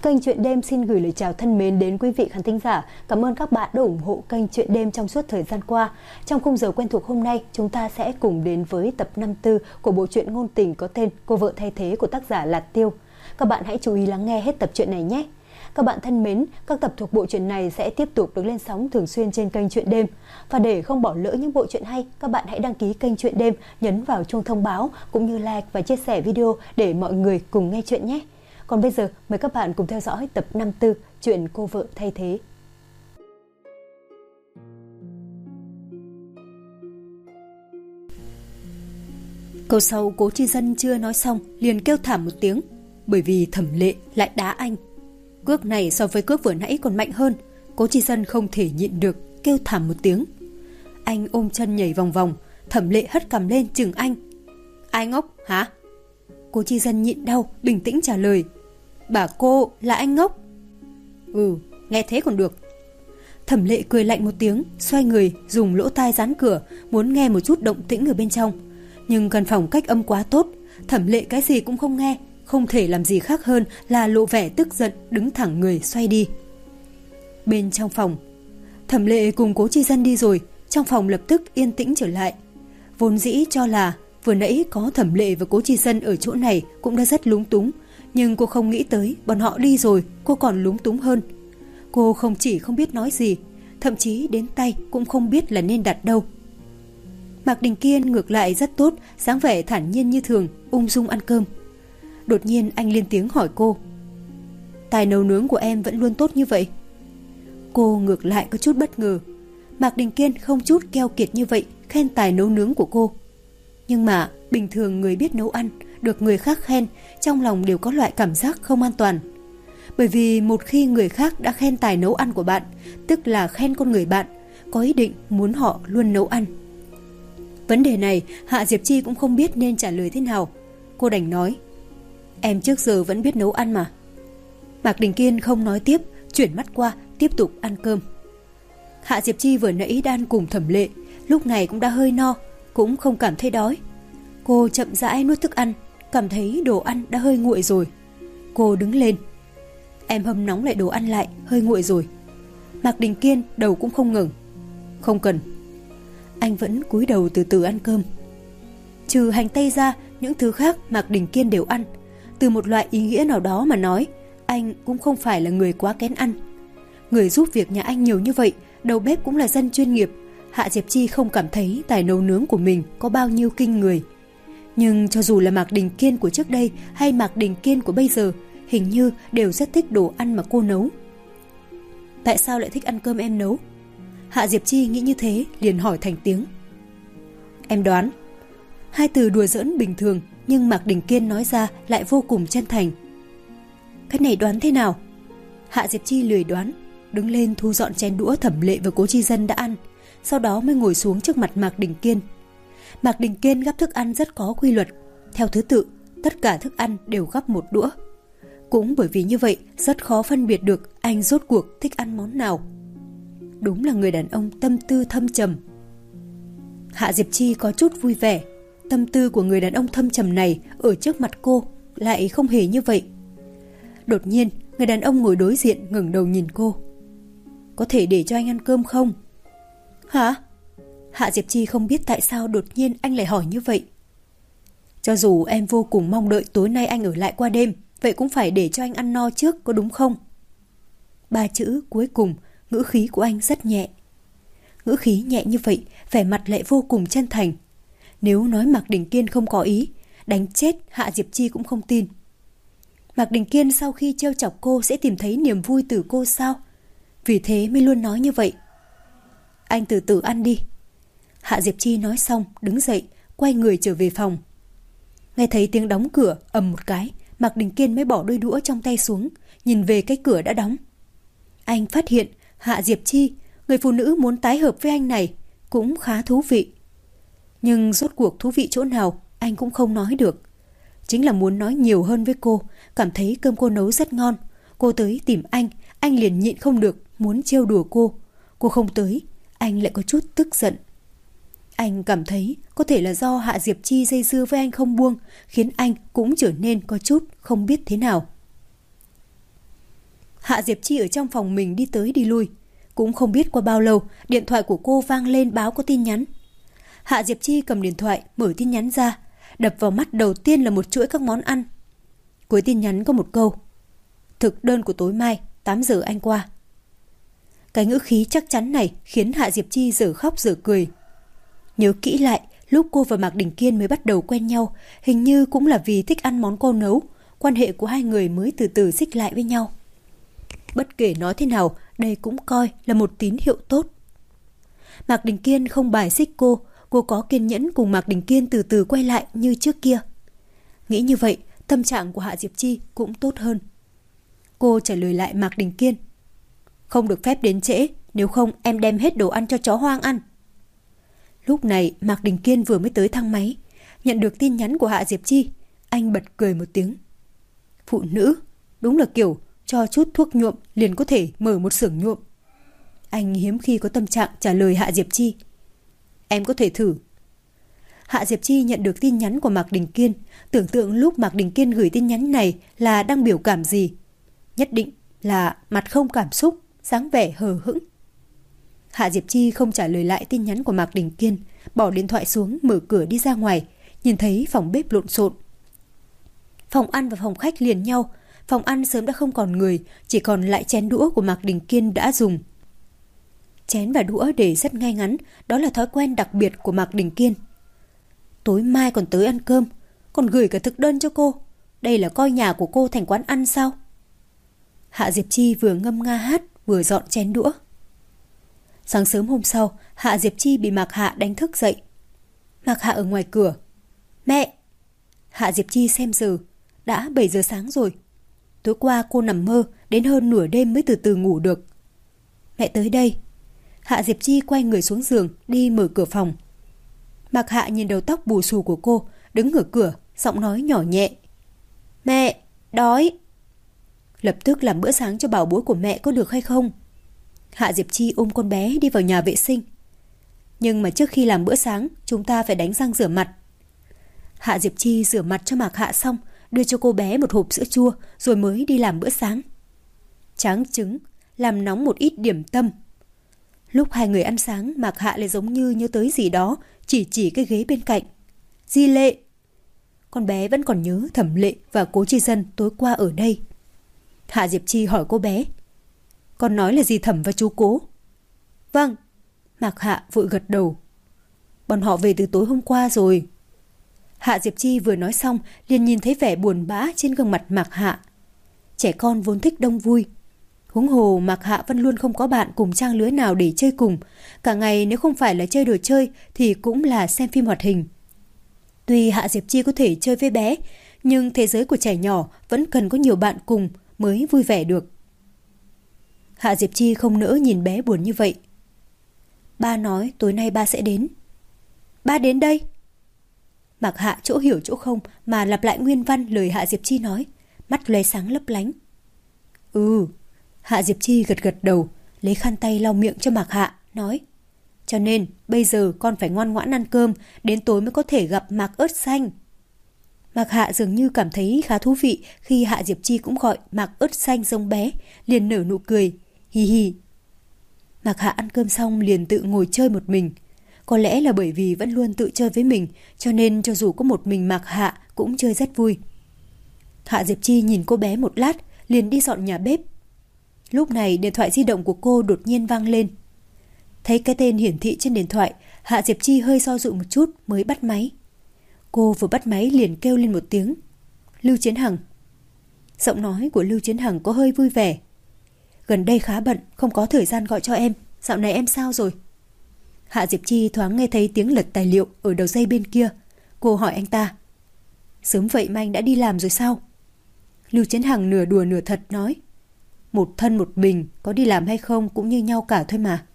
Kênh Chuyện Đêm xin gửi lời chào thân mến đến quý vị khán thính giả. Cảm ơn các bạn đã ủng hộ kênh Chuyện Đêm trong suốt thời gian qua. Trong khung giờ quen thuộc hôm nay, chúng ta sẽ cùng đến với tập 54 của bộ truyện ngôn tình có tên Cô vợ thay thế của tác giả Lạt Tiêu. Các bạn hãy chú ý lắng nghe hết tập truyện này nhé. Các bạn thân mến, các tập thuộc bộ truyện này sẽ tiếp tục được lên sóng thường xuyên trên kênh Chuyện Đêm. Và để không bỏ lỡ những bộ truyện hay, các bạn hãy đăng ký kênh Chuyện Đêm, nhấn vào chuông thông báo cũng như like và chia sẻ video để mọi người cùng nghe chuyện nhé. Còn bây giờ, mời các bạn cùng theo dõi tập 54 chuyện Cô vợ thay thế. Câu sau Cố Chi Dân chưa nói xong liền kêu thảm một tiếng, bởi vì Thẩm Lệ lại đá anh. Cước này so với cước vừa nãy còn mạnh hơn. Cố Chi Dân không thể nhịn được, kêu thảm một tiếng. Anh ôm chân nhảy vòng vòng. Thẩm Lệ hất cằm lên chừng anh. Ai ngốc hả? Cố Chi Dân nhịn đau, bình tĩnh trả lời. Bà cô là anh ngốc. Ừ, nghe thế còn được. Thẩm Lệ cười lạnh một tiếng, xoay người dùng lỗ tai dán cửa, muốn nghe một chút động tĩnh ở bên trong. Nhưng căn phòng cách âm quá tốt, Thẩm Lệ cái gì cũng không nghe, không thể làm gì khác hơn là lộ vẻ tức giận, đứng thẳng người xoay đi. Bên trong phòng, Thẩm Lệ cùng Cố Chi Dân đi rồi, trong phòng lập tức yên tĩnh trở lại. Vốn dĩ cho là vừa nãy có Thẩm Lệ và Cố Chi Dân ở chỗ này cũng đã rất lúng túng, nhưng cô không nghĩ tới bọn họ đi rồi cô còn lúng túng hơn. Cô không chỉ không biết nói gì, thậm chí đến tay cũng không biết là nên đặt đâu. Mạc Đình Kiên ngược lại rất tốt, dáng vẻ thản nhiên như thường, ung dung ăn cơm. Đột nhiên anh lên tiếng hỏi cô. Tài nấu nướng của em vẫn luôn tốt như vậy? Cô ngược lại có chút bất ngờ. Mạc Đình Kiên không chút keo kiệt như vậy khen tài nấu nướng của cô. Nhưng mà bình thường người biết nấu ăn được người khác khen, trong lòng đều có loại cảm giác không an toàn. Bởi vì một khi người khác đã khen tài nấu ăn của bạn, tức là khen con người bạn, có ý định muốn họ luôn nấu ăn. Vấn đề này Hạ Diệp Chi cũng không biết nên trả lời thế nào. Cô đành nói, em trước giờ vẫn biết nấu ăn mà. Mạc Đình Kiên không nói tiếp, chuyển mắt qua tiếp tục ăn cơm. Hạ Diệp Chi vừa nãy đã ăn cùng Thẩm Lệ, lúc này cũng đã hơi no, cũng không cảm thấy đói. Cô chậm rãi nuốt thức ăn, cảm thấy đồ ăn đã hơi nguội rồi. Cô đứng lên. Em hâm nóng lại đồ ăn lại, hơi nguội rồi. Mạc Đình Kiên đầu cũng không ngẩng. Không cần. Anh vẫn cúi đầu từ từ ăn cơm. Trừ hành tây ra, những thứ khác Mạc Đình Kiên đều ăn. Từ một loại ý nghĩa nào đó mà nói, anh cũng không phải là người quá kén ăn. Người giúp việc nhà anh nhiều như vậy, đầu bếp cũng là dân chuyên nghiệp. Hạ Diệp Chi không cảm thấy tài nấu nướng của mình có bao nhiêu kinh người. Nhưng cho dù là Mạc Đình Kiên của trước đây hay Mạc Đình Kiên của bây giờ, hình như đều rất thích đồ ăn mà cô nấu. Tại sao lại thích ăn cơm em nấu? Hạ Diệp Chi nghĩ như thế, liền hỏi thành tiếng. Em đoán. Hai từ đùa giỡn bình thường, nhưng Mạc Đình Kiên nói ra lại vô cùng chân thành. Cái này đoán thế nào? Hạ Diệp Chi lười đoán, đứng lên thu dọn chén đũa Thẩm Lệ và Cố Chi Dân đã ăn, sau đó mới ngồi xuống trước mặt Mạc Đình Kiên. Mạc Đình Kiên gắp thức ăn rất có quy luật, theo thứ tự, tất cả thức ăn đều gắp một đũa. Cũng bởi vì như vậy, rất khó phân biệt được anh rốt cuộc thích ăn món nào. Đúng là người đàn ông tâm tư thâm trầm. Hạ Diệp Chi có chút vui vẻ. Tâm tư của người đàn ông thâm trầm này ở trước mặt cô lại không hề như vậy. Đột nhiên, người đàn ông ngồi đối diện ngẩng đầu nhìn cô. Có thể để cho anh ăn cơm không? Hả? Hạ Diệp Chi không biết tại sao đột nhiên anh lại hỏi như vậy. Cho dù em vô cùng mong đợi tối nay anh ở lại qua đêm, vậy cũng phải để cho anh ăn no trước, có đúng không? Ba chữ cuối cùng, ngữ khí của anh rất nhẹ. Ngữ khí nhẹ như vậy, vẻ mặt lại vô cùng chân thành. Nếu nói Mạc Đình Kiên không có ý, đánh chết Hạ Diệp Chi cũng không tin. Mạc Đình Kiên sau khi trêu chọc cô sẽ tìm thấy niềm vui từ cô sao? Vì thế mới luôn nói như vậy. Anh từ từ ăn đi. Hạ Diệp Chi nói xong, đứng dậy, quay người trở về phòng. Nghe thấy tiếng đóng cửa ầm một cái, Mạc Đình Kiên mới bỏ đôi đũa trong tay xuống, nhìn về cái cửa đã đóng. Anh phát hiện Hạ Diệp Chi, người phụ nữ muốn tái hợp với anh này, cũng khá thú vị. Nhưng rốt cuộc thú vị chỗ nào anh cũng không nói được. Chính là muốn nói nhiều hơn với cô, cảm thấy cơm cô nấu rất ngon. Cô tới tìm anh liền nhịn không được, muốn trêu đùa cô. Cô không tới, anh lại có chút tức giận. Anh cảm thấy có thể là do Hạ Diệp Chi dây dưa với anh không buông, khiến anh cũng trở nên có chút không biết thế nào. Hạ Diệp Chi ở trong phòng mình đi tới đi lui. Cũng không biết qua bao lâu, điện thoại của cô vang lên báo có tin nhắn. Hạ Diệp Chi cầm điện thoại, mở tin nhắn ra. Đập vào mắt đầu tiên là một chuỗi các món ăn. Cuối tin nhắn có một câu: thực đơn của tối mai, 8 giờ anh qua. Cái ngữ khí chắc chắn này khiến Hạ Diệp Chi dở khóc dở cười. Nhớ kỹ lại, lúc cô và Mạc Đình Kiên mới bắt đầu quen nhau, hình như cũng là vì thích ăn món cô nấu, quan hệ của hai người mới từ từ xích lại với nhau. Bất kể nói thế nào, đây cũng coi là một tín hiệu tốt. Mạc Đình Kiên không bài xích cô có kiên nhẫn cùng Mạc Đình Kiên từ từ quay lại như trước kia. Nghĩ như vậy, tâm trạng của Hạ Diệp Chi cũng tốt hơn. Cô trả lời lại Mạc Đình Kiên: không được phép đến trễ, nếu không em đem hết đồ ăn cho chó hoang ăn. Lúc này Mạc Đình Kiên vừa mới tới thang máy, nhận được tin nhắn của Hạ Diệp Chi, anh bật cười một tiếng. Phụ nữ, đúng là kiểu cho chút thuốc nhuộm liền có thể mở một xưởng nhuộm. Anh hiếm khi có tâm trạng trả lời Hạ Diệp Chi. Em có thể thử. Hạ Diệp Chi nhận được tin nhắn của Mạc Đình Kiên, tưởng tượng lúc Mạc Đình Kiên gửi tin nhắn này là đang biểu cảm gì. Nhất định là mặt không cảm xúc, dáng vẻ hờ hững. Hạ Diệp Chi không trả lời lại tin nhắn của Mạc Đình Kiên, bỏ điện thoại xuống, mở cửa đi ra ngoài, nhìn thấy phòng bếp lộn xộn. Phòng ăn và phòng khách liền nhau, phòng ăn sớm đã không còn người, chỉ còn lại chén đũa của Mạc Đình Kiên đã dùng. Chén và đũa để rất ngay ngắn, đó là thói quen đặc biệt của Mạc Đình Kiên. Tối mai còn tới ăn cơm, còn gửi cả thực đơn cho cô. Đây là coi nhà của cô thành quán ăn sao? Hạ Diệp Chi vừa ngâm nga hát, vừa dọn chén đũa. Sáng sớm hôm sau, Hạ Diệp Chi bị Mạc Hạ đánh thức dậy. Mạc Hạ ở ngoài cửa. Mẹ! Hạ Diệp Chi xem giờ, đã 7 giờ sáng rồi. Tối qua cô nằm mơ, đến hơn nửa đêm mới từ từ ngủ được. Mẹ tới đây. Hạ Diệp Chi quay người xuống giường, đi mở cửa phòng. Mạc Hạ nhìn đầu tóc bù xù của cô, đứng ở cửa, giọng nói nhỏ nhẹ. Mẹ, đói. Lập tức làm bữa sáng cho bảo bối của mẹ có được hay không? Hạ Diệp Chi ôm con bé đi vào nhà vệ sinh. Nhưng mà trước khi làm bữa sáng, chúng ta phải đánh răng rửa mặt. Hạ Diệp Chi rửa mặt cho Mạc Hạ xong, đưa cho cô bé một hộp sữa chua, rồi mới đi làm bữa sáng. Tráng trứng, làm nóng một ít điểm tâm. Lúc hai người ăn sáng, Mạc Hạ lại giống như nhớ tới gì đó, chỉ cái ghế bên cạnh. Di Lệ. Con bé vẫn còn nhớ Thẩm Lệ và Cố Chi Dân tối qua ở đây. Hạ Diệp Chi hỏi cô bé. Con nói là gì Thẩm và chú Cố? Vâng. Mạc Hạ vội gật đầu. Bọn họ về từ tối hôm qua rồi. Hạ Diệp Chi vừa nói xong liền nhìn thấy vẻ buồn bã trên gương mặt Mạc Hạ. Trẻ con vốn thích đông vui. Huống hồ Mạc Hạ vẫn luôn không có bạn cùng trang lứa nào để chơi cùng. Cả ngày nếu không phải là chơi đồ chơi thì cũng là xem phim hoạt hình. Tuy Hạ Diệp Chi có thể chơi với bé, nhưng thế giới của trẻ nhỏ vẫn cần có nhiều bạn cùng mới vui vẻ được. Hạ Diệp Chi không nỡ nhìn bé buồn như vậy. Ba nói tối nay ba sẽ đến. Ba đến đây? Mạc Hạ chỗ hiểu chỗ không mà lặp lại nguyên văn lời Hạ Diệp Chi nói, mắt lóe sáng lấp lánh. Ừ. Hạ Diệp Chi gật gật đầu, lấy khăn tay lau miệng cho Mạc Hạ, nói. Cho nên bây giờ con phải ngoan ngoãn ăn cơm, đến tối mới có thể gặp Mạc Ớt Xanh. Mạc Hạ dường như cảm thấy khá thú vị khi Hạ Diệp Chi cũng gọi Mạc Ớt Xanh giống bé, liền nở nụ cười, hi hi. Mạc Hạ ăn cơm xong liền tự ngồi chơi một mình. Có lẽ là bởi vì vẫn luôn tự chơi với mình, cho nên cho dù có một mình Mạc Hạ cũng chơi rất vui. Hạ Diệp Chi nhìn cô bé một lát, liền đi dọn nhà bếp. Lúc này điện thoại di động của cô đột nhiên vang lên. Thấy cái tên hiển thị trên điện thoại, Hạ Diệp Chi hơi do dự một chút mới bắt máy. Cô vừa bắt máy liền kêu lên một tiếng. Lưu Chiến Hằng. Giọng nói của Lưu Chiến Hằng có hơi vui vẻ. Gần đây khá bận, không có thời gian gọi cho em. Dạo này em sao rồi? Hạ Diệp Chi thoáng nghe thấy tiếng lật tài liệu ở đầu dây bên kia. Cô hỏi anh ta. Sớm vậy mà anh đã đi làm rồi sao? Lưu Chiến Hằng nửa đùa nửa thật nói. Một thân một mình, có đi làm hay không cũng như nhau cả thôi mà.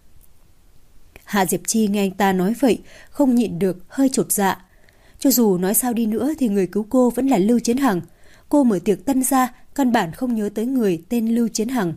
Hạ Diệp Chi nghe anh ta nói vậy, không nhịn được, hơi chột dạ. Cho dù nói sao đi nữa thì người cứu cô vẫn là Lưu Chiến Hằng. Cô mở tiệc tân ra, căn bản không nhớ tới người tên Lưu Chiến Hằng.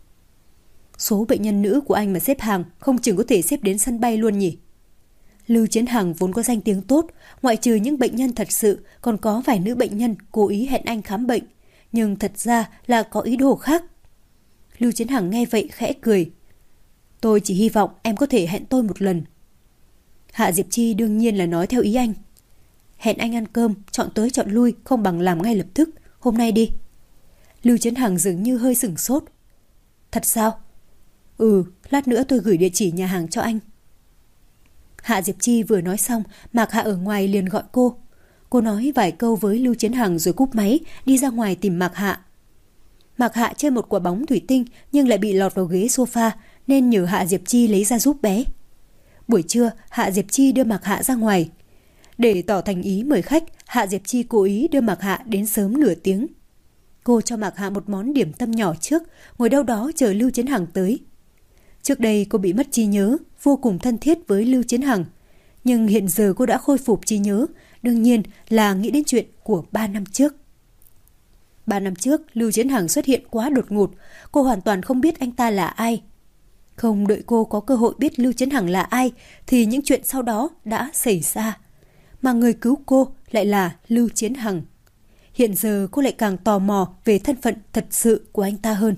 Số bệnh nhân nữ của anh mà xếp hàng không chừng có thể xếp đến sân bay luôn nhỉ. Lưu Chiến Hằng vốn có danh tiếng tốt, ngoại trừ những bệnh nhân thật sự, còn có vài nữ bệnh nhân cố ý hẹn anh khám bệnh, nhưng thật ra là có ý đồ khác. Lưu Chiến Hằng nghe vậy khẽ cười. Tôi chỉ hy vọng em có thể hẹn tôi một lần. Hạ Diệp Chi đương nhiên là nói theo ý anh. Hẹn anh ăn cơm, chọn tới chọn lui không bằng làm ngay lập tức. Hôm nay đi. Lưu Chiến Hằng dường như hơi sửng sốt. Thật sao? Lát nữa tôi gửi địa chỉ nhà hàng cho anh. Hạ Diệp Chi vừa nói xong, Mạc Hạ ở ngoài liền gọi cô. Cô nói vài câu với Lưu Chiến Hằng rồi cúp máy, đi ra ngoài tìm Mạc Hạ. Mạc Hạ chơi một quả bóng thủy tinh nhưng lại bị lọt vào ghế sofa nên nhờ Hạ Diệp Chi lấy ra giúp bé. Buổi trưa, Hạ Diệp Chi đưa Mạc Hạ ra ngoài. Để tỏ thành ý mời khách, Hạ Diệp Chi cố ý đưa Mạc Hạ đến sớm nửa tiếng. Cô cho Mạc Hạ một món điểm tâm nhỏ trước, ngồi đâu đó chờ Lưu Chiến Hằng tới. Trước đây cô bị mất trí nhớ, vô cùng thân thiết với Lưu Chiến Hằng. Nhưng hiện giờ cô đã khôi phục trí nhớ, đương nhiên là nghĩ đến chuyện của 3 năm trước. 3 năm trước, Lưu Chiến Hằng xuất hiện quá đột ngột, cô hoàn toàn không biết anh ta là ai. Không đợi cô có cơ hội biết Lưu Chiến Hằng là ai, thì những chuyện sau đó đã xảy ra. Mà người cứu cô lại là Lưu Chiến Hằng. Hiện giờ cô lại càng tò mò về thân phận thật sự của anh ta hơn.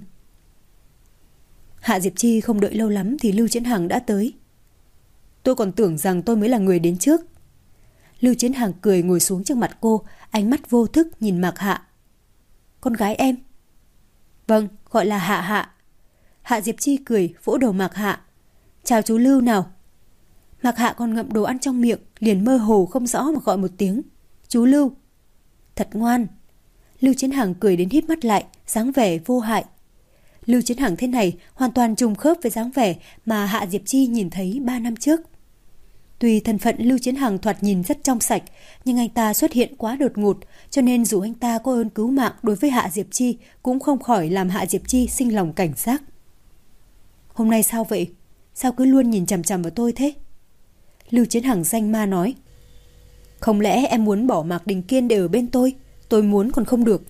Hạ Diệp Chi không đợi lâu lắm thì Lưu Chiến Hằng đã tới. Tôi còn tưởng rằng tôi mới là người đến trước. Lưu Chiến Hằng cười ngồi xuống trước mặt cô, ánh mắt vô thức nhìn Mạc Hạ. Con gái em? Vâng, gọi là Hạ Hạ. Hạ Diệp Chi cười vỗ đầu Mạc Hạ. Chào chú Lưu nào. Mạc Hạ còn ngậm đồ ăn trong miệng, liền mơ hồ không rõ mà gọi một tiếng. Chú Lưu. Thật ngoan. Lưu Chiến Hằng cười đến híp mắt lại, dáng vẻ vô hại. Lưu Chiến Hằng thế này hoàn toàn trùng khớp với dáng vẻ mà Hạ Diệp Chi nhìn thấy 3 năm trước. Tuy thân phận Lưu Chiến Hằng thoạt nhìn rất trong sạch, nhưng anh ta xuất hiện quá đột ngột, cho nên dù anh ta có ơn cứu mạng đối với Hạ Diệp Chi cũng không khỏi làm Hạ Diệp Chi sinh lòng cảnh giác. Hôm nay sao vậy? Sao cứ luôn nhìn chằm chằm vào tôi thế? Lưu Chiến Hằng danh ma nói. Không lẽ em muốn bỏ Mạc Đình Kiên để ở bên tôi muốn còn không được.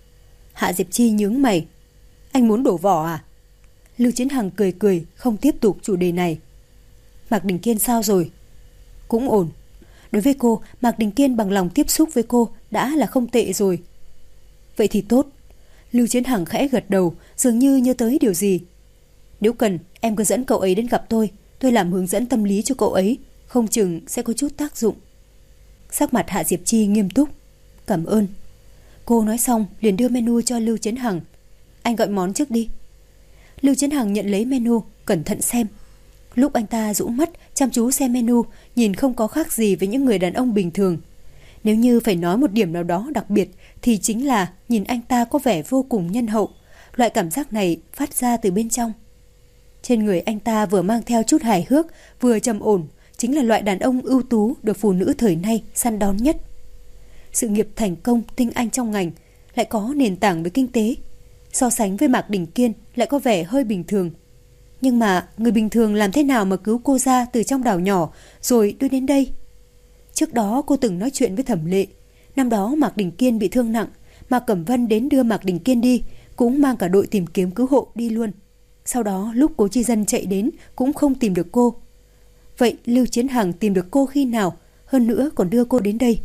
Hạ Diệp Chi nhướng mày. Anh muốn đổ vỏ à? Lưu Chiến Hằng cười cười, không tiếp tục chủ đề này. Mạc Đình Kiên sao rồi? Cũng ổn. Đối với cô, Mạc Đình Kiên bằng lòng tiếp xúc với cô đã là không tệ rồi. Vậy thì tốt. Lưu Chiến Hằng khẽ gật đầu, dường như nhớ tới điều gì. Nếu cần, em cứ dẫn cậu ấy đến gặp tôi làm hướng dẫn tâm lý cho cậu ấy, không chừng sẽ có chút tác dụng. Sắc mặt Hạ Diệp Chi nghiêm túc. Cảm ơn. Cô nói xong liền đưa menu cho Lưu Chiến Hằng. Anh gọi món trước đi. Lưu Chiến Hằng nhận lấy menu, cẩn thận xem. Lúc anh ta rũ mắt chăm chú xem menu, nhìn không có khác gì với những người đàn ông bình thường. Nếu như phải nói một điểm nào đó đặc biệt thì chính là nhìn anh ta có vẻ vô cùng nhân hậu. Loại cảm giác này phát ra từ bên trong. Trên người anh ta vừa mang theo chút hài hước, vừa trầm ổn, chính là loại đàn ông ưu tú được phụ nữ thời nay săn đón nhất. Sự nghiệp thành công tinh anh trong ngành, lại có nền tảng về kinh tế. So sánh với Mạc Đình Kiên lại có vẻ hơi bình thường. Nhưng mà người bình thường làm thế nào mà cứu cô ra từ trong đảo nhỏ rồi đưa đến đây? Trước đó cô từng nói chuyện với Thẩm Lệ. Năm đó Mạc Đình Kiên bị thương nặng, Mạc Cẩm Vân đến đưa Mạc Đình Kiên đi, cũng mang cả đội tìm kiếm cứu hộ đi luôn. Sau đó lúc Cố Chi Dân chạy đến cũng không tìm được cô. Vậy Lưu Chiến Hằng tìm được cô khi nào, hơn nữa còn đưa cô đến đây?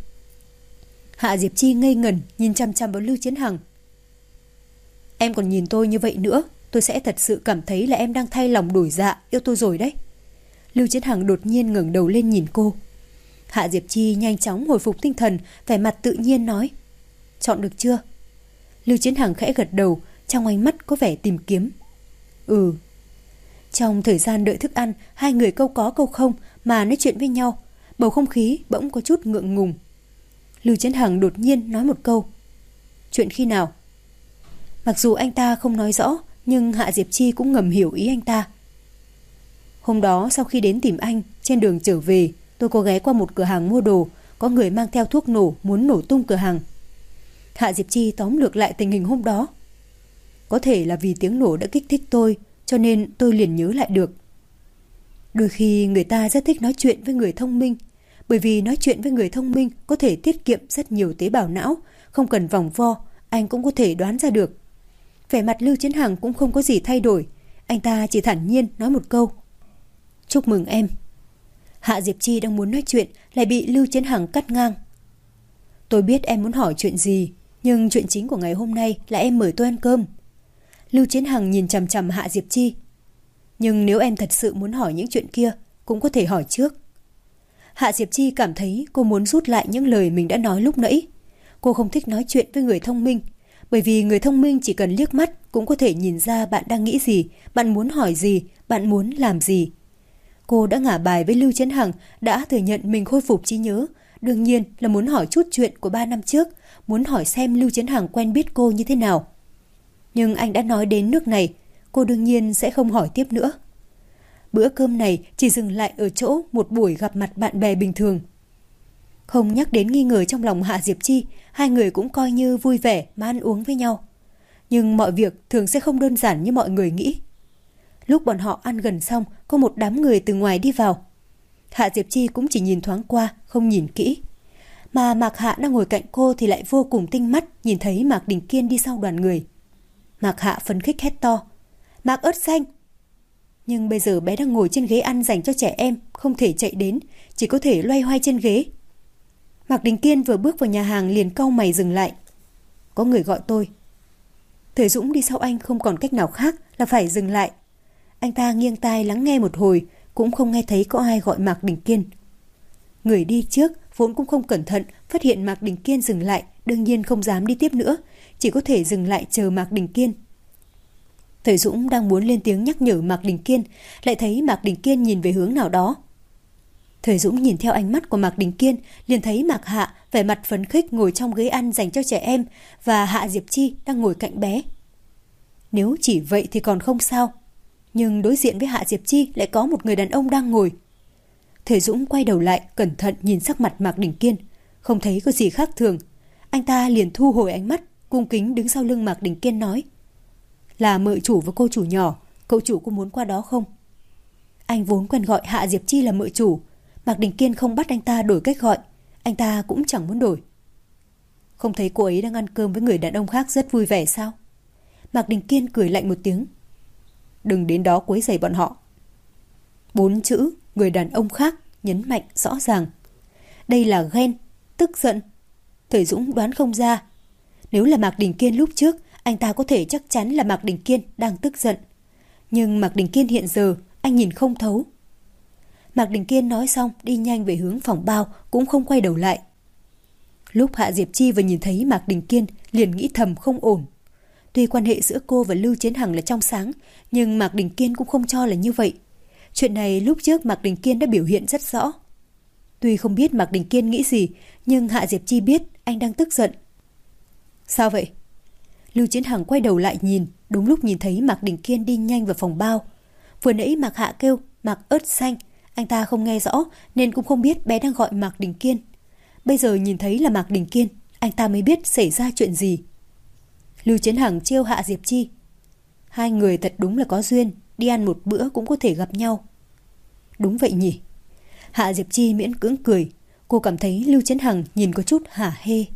Hạ Diệp Chi ngây ngẩn nhìn chăm chăm vào Lưu Chiến Hằng. Em còn nhìn tôi như vậy nữa, tôi sẽ thật sự cảm thấy là em đang thay lòng đổi dạ yêu tôi rồi đấy. Lưu Chiến Hằng đột nhiên ngẩng đầu lên nhìn cô. Hạ Diệp Chi nhanh chóng hồi phục tinh thần, vẻ mặt tự nhiên nói. Chọn được chưa? Lưu Chiến Hằng khẽ gật đầu, trong ánh mắt có vẻ tìm kiếm. Trong thời gian đợi thức ăn, hai người câu có câu không mà nói chuyện với nhau. Bầu không khí bỗng có chút ngượng ngùng. Lưu Chiến Hằng đột nhiên nói một câu. Chuyện khi nào? Mặc dù anh ta không nói rõ, nhưng Hạ Diệp Chi cũng ngầm hiểu ý anh ta. Hôm đó sau khi đến tìm anh, trên đường trở về, tôi có ghé qua một cửa hàng mua đồ, có người mang theo thuốc nổ muốn nổ tung cửa hàng. Hạ Diệp Chi tóm lược lại tình hình hôm đó. Có thể là vì tiếng nổ đã kích thích tôi, cho nên tôi liền nhớ lại được. Đôi khi người ta rất thích nói chuyện với người thông minh, bởi vì nói chuyện với người thông minh có thể tiết kiệm rất nhiều tế bào não, không cần vòng vo, anh cũng có thể đoán ra được. Vẻ mặt Lưu Chiến Hằng cũng không có gì thay đổi, anh ta chỉ thản nhiên nói một câu. Chúc mừng em. Hạ Diệp Chi đang muốn nói chuyện lại bị Lưu Chiến Hằng cắt ngang. Tôi biết em muốn hỏi chuyện gì, nhưng chuyện chính của ngày hôm nay là em mời tôi ăn cơm. Lưu Chiến Hằng nhìn chằm chằm Hạ Diệp Chi. Nhưng nếu em thật sự muốn hỏi những chuyện kia, cũng có thể hỏi trước. Hạ Diệp Chi cảm thấy cô muốn rút lại những lời mình đã nói lúc nãy. Cô không thích nói chuyện với người thông minh, bởi vì người thông minh chỉ cần liếc mắt cũng có thể nhìn ra bạn đang nghĩ gì, bạn muốn hỏi gì, bạn muốn làm gì. Cô đã ngả bài với Lưu Chiến Hằng, đã thừa nhận mình khôi phục trí nhớ. Đương nhiên là muốn hỏi chút chuyện của 3 năm trước, muốn hỏi xem Lưu Chiến Hằng quen biết cô như thế nào. Nhưng anh đã nói đến nước này, cô đương nhiên sẽ không hỏi tiếp nữa. Bữa cơm này chỉ dừng lại ở chỗ một buổi gặp mặt bạn bè bình thường. Không nhắc đến nghi ngờ trong lòng Hạ Diệp Chi, hai người cũng coi như vui vẻ mà ăn uống với nhau. Nhưng mọi việc thường sẽ không đơn giản như mọi người nghĩ. Lúc bọn họ ăn gần xong, có một đám người từ ngoài đi vào. Hạ Diệp Chi cũng chỉ nhìn thoáng qua, không nhìn kỹ. Mà Mạc Hạ đang ngồi cạnh cô thì lại vô cùng tinh mắt nhìn thấy Mạc Đình Kiên đi sau đoàn người. Mạc Hạ phấn khích hét to: "Mạc Ớt Xanh!" Nhưng bây giờ bé đang ngồi trên ghế ăn dành cho trẻ em, không thể chạy đến, chỉ có thể loay hoay trên ghế. Mạc Đình Kiên vừa bước vào nhà hàng liền cau mày dừng lại. Có người gọi tôi. Thời Dũng đi sau anh không còn cách nào khác là phải dừng lại. Anh ta nghiêng tai lắng nghe một hồi, cũng không nghe thấy có ai gọi Mạc Đình Kiên. Người đi trước vốn cũng không cẩn thận, phát hiện Mạc Đình Kiên dừng lại, đương nhiên không dám đi tiếp nữa, chỉ có thể dừng lại chờ Mạc Đình Kiên. Thời Dũng đang muốn lên tiếng nhắc nhở Mạc Đình Kiên, lại thấy Mạc Đình Kiên nhìn về hướng nào đó. Thời Dũng nhìn theo ánh mắt của Mạc Đình Kiên, liền thấy Mạc Hạ vẻ mặt phấn khích ngồi trong ghế ăn dành cho trẻ em và Hạ Diệp Chi đang ngồi cạnh bé. Nếu chỉ vậy thì còn không sao, nhưng đối diện với Hạ Diệp Chi lại có một người đàn ông đang ngồi. Thời Dũng quay đầu lại, cẩn thận nhìn sắc mặt Mạc Đình Kiên, không thấy có gì khác thường. Anh ta liền thu hồi ánh mắt, cung kính đứng sau lưng Mạc Đình Kiên nói: "Là mợ chủ và cô chủ nhỏ, cậu chủ có muốn qua đó không?" Anh vốn quen gọi Hạ Diệp Chi là mợ chủ, Mạc Đình Kiên không bắt anh ta đổi cách gọi, anh ta cũng chẳng muốn đổi. Không thấy cô ấy đang ăn cơm với người đàn ông khác rất vui vẻ sao? Mạc Đình Kiên cười lạnh một tiếng. Đừng đến đó quấy rầy bọn họ. 4 chữ người đàn ông khác nhấn mạnh rõ ràng. Đây là ghen, tức giận. Thời Dũng đoán không ra. Nếu là Mạc Đình Kiên lúc trước, anh ta có thể chắc chắn là Mạc Đình Kiên đang tức giận. Nhưng Mạc Đình Kiên hiện giờ, anh nhìn không thấu. Mạc Đình Kiên nói xong đi nhanh về hướng phòng bao, cũng không quay đầu lại. Lúc Hạ Diệp Chi vừa nhìn thấy Mạc Đình Kiên liền nghĩ thầm không ổn. Tuy quan hệ giữa cô và Lưu Chiến Hằng là trong sáng, nhưng Mạc Đình Kiên cũng không cho là như vậy. Chuyện này lúc trước Mạc Đình Kiên đã biểu hiện rất rõ. Tuy không biết Mạc Đình Kiên nghĩ gì, nhưng Hạ Diệp Chi biết anh đang tức giận. Sao vậy? Lưu Chiến Hằng quay đầu lại nhìn, đúng lúc nhìn thấy Mạc Đình Kiên đi nhanh vào phòng bao. Vừa nãy Mạc Hạ kêu Mạc Ớt Xanh, anh ta không nghe rõ nên cũng không biết bé đang gọi Mạc Đình Kiên. Bây giờ nhìn thấy là Mạc Đình Kiên, anh ta mới biết xảy ra chuyện gì. Lưu Chiến Hằng trêu Hạ Diệp Chi. Hai người thật đúng là có duyên, đi ăn một bữa cũng có thể gặp nhau. Đúng vậy nhỉ? Hạ Diệp Chi miễn cưỡng cười, cô cảm thấy Lưu Chiến Hằng nhìn có chút hả hê.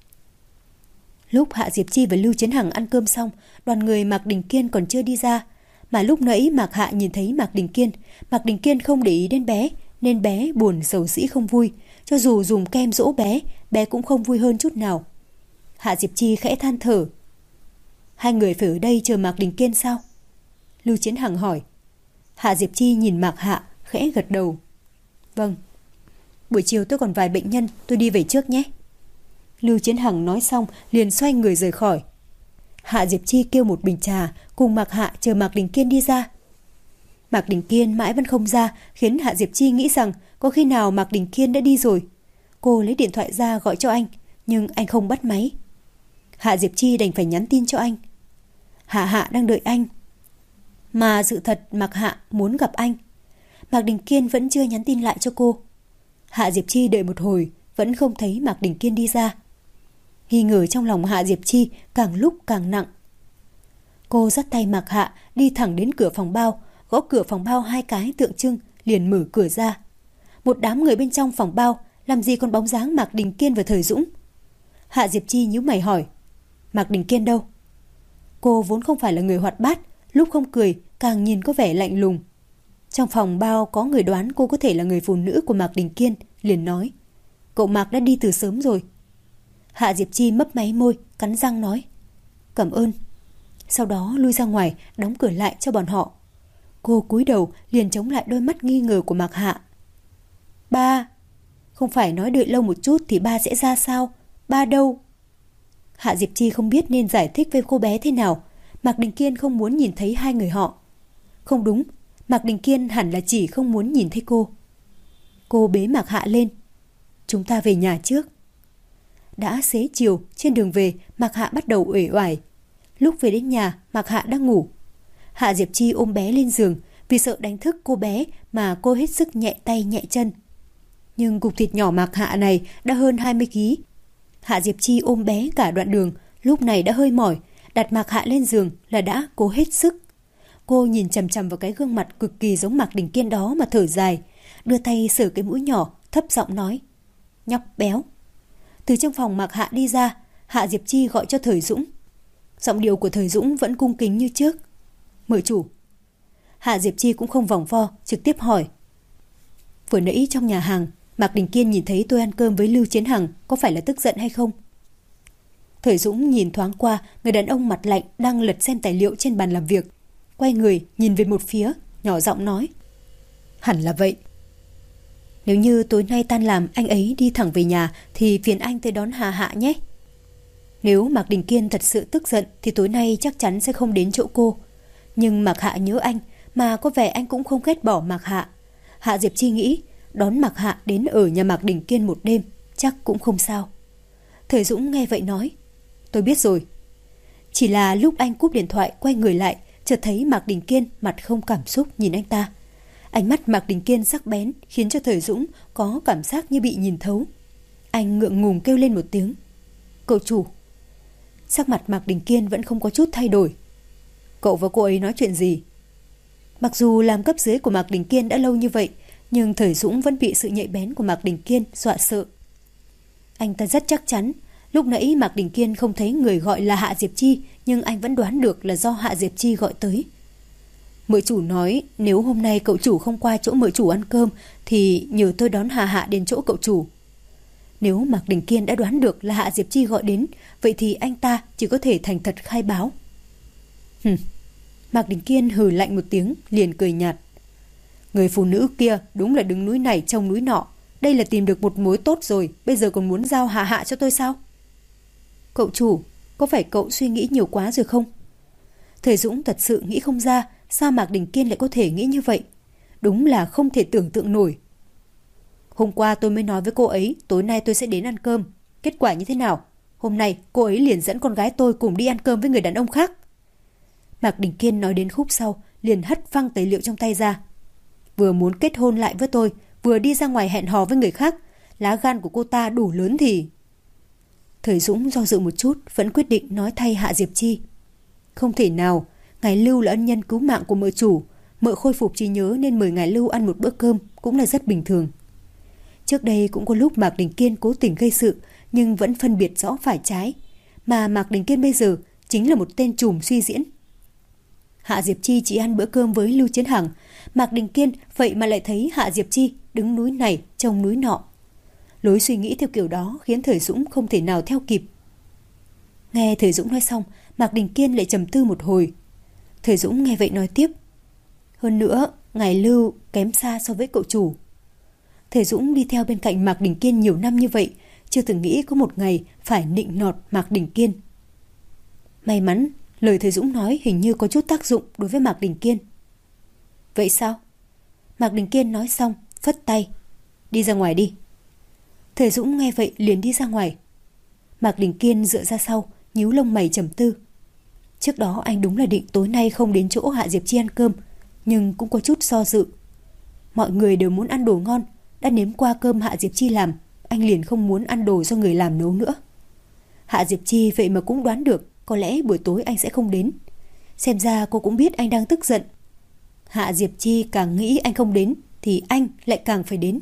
Lúc Hạ Diệp Chi và Lưu Chiến Hằng ăn cơm xong, đoàn người Mạc Đình Kiên còn chưa đi ra. Mà lúc nãy Mạc Hạ nhìn thấy Mạc Đình Kiên không để ý đến bé, nên bé buồn sầu sĩ không vui. Cho dù dùng kem dỗ bé, bé cũng không vui hơn chút nào. Hạ Diệp Chi khẽ than thở. Hai người phải ở đây chờ Mạc Đình Kiên sao? Lưu Chiến Hằng hỏi. Hạ Diệp Chi nhìn Mạc Hạ, khẽ gật đầu. Vâng. Buổi chiều tôi còn vài bệnh nhân, tôi đi về trước nhé. Lưu Chiến Hằng nói xong liền xoay người rời khỏi. Hạ Diệp Chi kêu một bình trà, cùng Mạc Hạ chờ Mạc Đình Kiên đi ra. Mạc Đình Kiên mãi vẫn không ra, khiến Hạ Diệp Chi nghĩ rằng có khi nào Mạc Đình Kiên đã đi rồi. Cô lấy điện thoại ra gọi cho anh, nhưng anh không bắt máy. Hạ Diệp Chi đành phải nhắn tin cho anh. Hạ Hạ đang đợi anh. Mà sự thật Mạc Hạ muốn gặp anh. Mạc Đình Kiên vẫn chưa nhắn tin lại cho cô. Hạ Diệp Chi đợi một hồi, vẫn không thấy Mạc Đình Kiên đi ra. Nghi ngờ trong lòng Hạ Diệp Chi càng lúc càng nặng. Cô dắt tay Mạc Hạ đi thẳng đến cửa phòng bao, gõ cửa phòng bao 2 cái tượng trưng, liền mở cửa ra. Một đám người bên trong phòng bao, làm gì còn bóng dáng Mạc Đình Kiên và Thời Dũng. Hạ Diệp Chi nhíu mày hỏi. Mạc Đình Kiên đâu? Cô vốn không phải là người hoạt bát, lúc không cười càng nhìn có vẻ lạnh lùng. Trong phòng bao có người đoán cô có thể là người phụ nữ của Mạc Đình Kiên, liền nói. Cậu Mạc đã đi từ sớm rồi. Hạ Diệp Chi mấp máy môi, cắn răng nói. Cảm ơn. Sau đó lui ra ngoài, đóng cửa lại cho bọn họ. Cô cúi đầu liền chống lại đôi mắt nghi ngờ của Mạc Hạ. Ba, không phải nói đợi lâu một chút thì ba sẽ ra sao? Ba đâu? Hạ Diệp Chi không biết nên giải thích với cô bé thế nào. Mạc Đình Kiên không muốn nhìn thấy hai người họ. Không đúng, Mạc Đình Kiên hẳn là chỉ không muốn nhìn thấy cô. Cô bế Mạc Hạ lên. Chúng ta về nhà trước. Đã xế chiều, trên đường về, Mạc Hạ bắt đầu uể oải. Lúc về đến nhà, Mạc Hạ đang ngủ. Hạ Diệp Chi ôm bé lên giường, vì sợ đánh thức cô bé mà cô hết sức nhẹ tay nhẹ chân. Nhưng cục thịt nhỏ Mạc Hạ này đã hơn 20 kg. Hạ Diệp Chi ôm bé cả đoạn đường, lúc này đã hơi mỏi, đặt Mạc Hạ lên giường là đã cố hết sức. Cô nhìn chằm chằm vào cái gương mặt cực kỳ giống Mạc Đình Kiên đó mà thở dài, đưa tay sờ cái mũi nhỏ, thấp giọng nói: Nhóc béo. Từ trong phòng Mạc Hạ đi ra, Hạ Diệp Chi gọi cho Thời Dũng. Giọng điệu của Thời Dũng vẫn cung kính như trước. Mời chủ. Hạ Diệp Chi cũng không vòng vo, trực tiếp hỏi. Vừa nãy trong nhà hàng, Mạc Đình Kiên nhìn thấy tôi ăn cơm với Lưu Chiến Hằng, có phải là tức giận hay không? Thời Dũng nhìn thoáng qua người đàn ông mặt lạnh đang lật xem tài liệu trên bàn làm việc, quay người nhìn về một phía, nhỏ giọng nói: Hẳn là vậy. Nếu như tối nay tan làm anh ấy đi thẳng về nhà thì phiền anh tới đón Hà Hạ nhé. Nếu Mạc Đình Kiên thật sự tức giận thì tối nay chắc chắn sẽ không đến chỗ cô. Nhưng Mạc Hạ nhớ anh, mà có vẻ anh cũng không ghét bỏ Mạc Hạ. Hạ Diệp Chi nghĩ đón Mạc Hạ đến ở nhà Mạc Đình Kiên một đêm chắc cũng không sao. Thời Dũng nghe vậy nói: Tôi biết rồi. Chỉ là lúc anh cúp điện thoại quay người lại, chợt thấy Mạc Đình Kiên mặt không cảm xúc nhìn anh ta. Ánh mắt Mạc Đình Kiên sắc bén khiến cho Thời Dũng có cảm giác như bị nhìn thấu. Anh ngượng ngùng kêu lên một tiếng: Cậu chủ. Sắc mặt Mạc Đình Kiên vẫn không có chút thay đổi. Cậu và cô ấy nói chuyện gì? Mặc dù làm cấp dưới của Mạc Đình Kiên đã lâu như vậy, nhưng Thời Dũng vẫn bị sự nhạy bén của Mạc Đình Kiên dọa sợ. Anh ta rất chắc chắn, lúc nãy Mạc Đình Kiên không thấy người gọi là Hạ Diệp Chi, nhưng anh vẫn đoán được là do Hạ Diệp Chi gọi tới. Mợ chủ nói nếu hôm nay cậu chủ không qua chỗ mợ chủ ăn cơm thì nhờ tôi đón Hà Hạ đến chỗ cậu chủ. Nếu Mạc Đình Kiên đã đoán được là Hạ Diệp Chi gọi đến, vậy thì anh ta chỉ có thể thành thật khai báo. Mạc Đình Kiên hừ lạnh một tiếng, liền cười nhạt. Người phụ nữ kia đúng là đứng núi này trông núi nọ. Đây là tìm được một mối tốt rồi, bây giờ còn muốn giao Hà Hạ cho tôi sao? Cậu chủ, có phải cậu suy nghĩ nhiều quá rồi không? Thời Dũng thật sự nghĩ không ra sao Mạc Đình Kiên lại có thể nghĩ như vậy. Đúng là không thể tưởng tượng nổi. Hôm qua tôi mới nói với cô ấy tối nay tôi sẽ đến ăn cơm. Kết quả như thế nào? Hôm nay cô ấy liền dẫn con gái tôi cùng đi ăn cơm với người đàn ông khác. Mạc Đình Kiên nói đến khúc sau, liền hất văng tài liệu trong tay ra. Vừa muốn kết hôn lại với tôi, vừa đi ra ngoài hẹn hò với người khác. Lá gan của cô ta đủ lớn thì... Thời Dũng do dự một chút, vẫn quyết định nói thay Hạ Diệp Chi. Không thể nào, ngài Lưu là ân nhân cứu mạng của mợ chủ. Mợ khôi phục trí nhớ nên mời ngài Lưu ăn một bữa cơm cũng là rất bình thường. Trước đây cũng có lúc Mạc Đình Kiên cố tình gây sự, nhưng vẫn phân biệt rõ phải trái. Mà Mạc Đình Kiên bây giờ chính là một tên trùm suy diễn. Hạ Diệp Chi chỉ ăn bữa cơm với Lưu Chiến Hằng, Mạc Đình Kiên vậy mà lại thấy Hạ Diệp Chi đứng núi này trông núi nọ. Lối suy nghĩ theo kiểu đó khiến Thời Dũng không thể nào theo kịp. Nghe Thời Dũng nói xong, Mạc Đình Kiên lại trầm tư một hồi. Thời Dũng nghe vậy nói tiếp. Hơn nữa, ngài Lưu kém xa so với cậu chủ. Thời Dũng đi theo bên cạnh Mạc Đình Kiên nhiều năm như vậy, chưa từng nghĩ có một ngày phải nịnh nọt Mạc Đình Kiên. May mắn, lời Thời Dũng nói hình như có chút tác dụng đối với Mạc Đình Kiên. Vậy sao? Mạc Đình Kiên nói xong, phất tay. Đi ra ngoài đi. Thời Dũng nghe vậy liền đi ra ngoài. Mạc Đình Kiên dựa ra sau, nhíu lông mày trầm tư. Trước đó anh đúng là định tối nay không đến chỗ Hạ Diệp Chi ăn cơm, nhưng cũng có chút do dự. Mọi người đều muốn ăn đồ ngon, đã nếm qua cơm Hạ Diệp Chi làm, anh liền không muốn ăn đồ do người làm nấu nữa. Hạ Diệp Chi vậy mà cũng đoán được có lẽ buổi tối anh sẽ không đến. Xem ra cô cũng biết anh đang tức giận. Hạ Diệp Chi càng nghĩ anh không đến thì anh lại càng phải đến.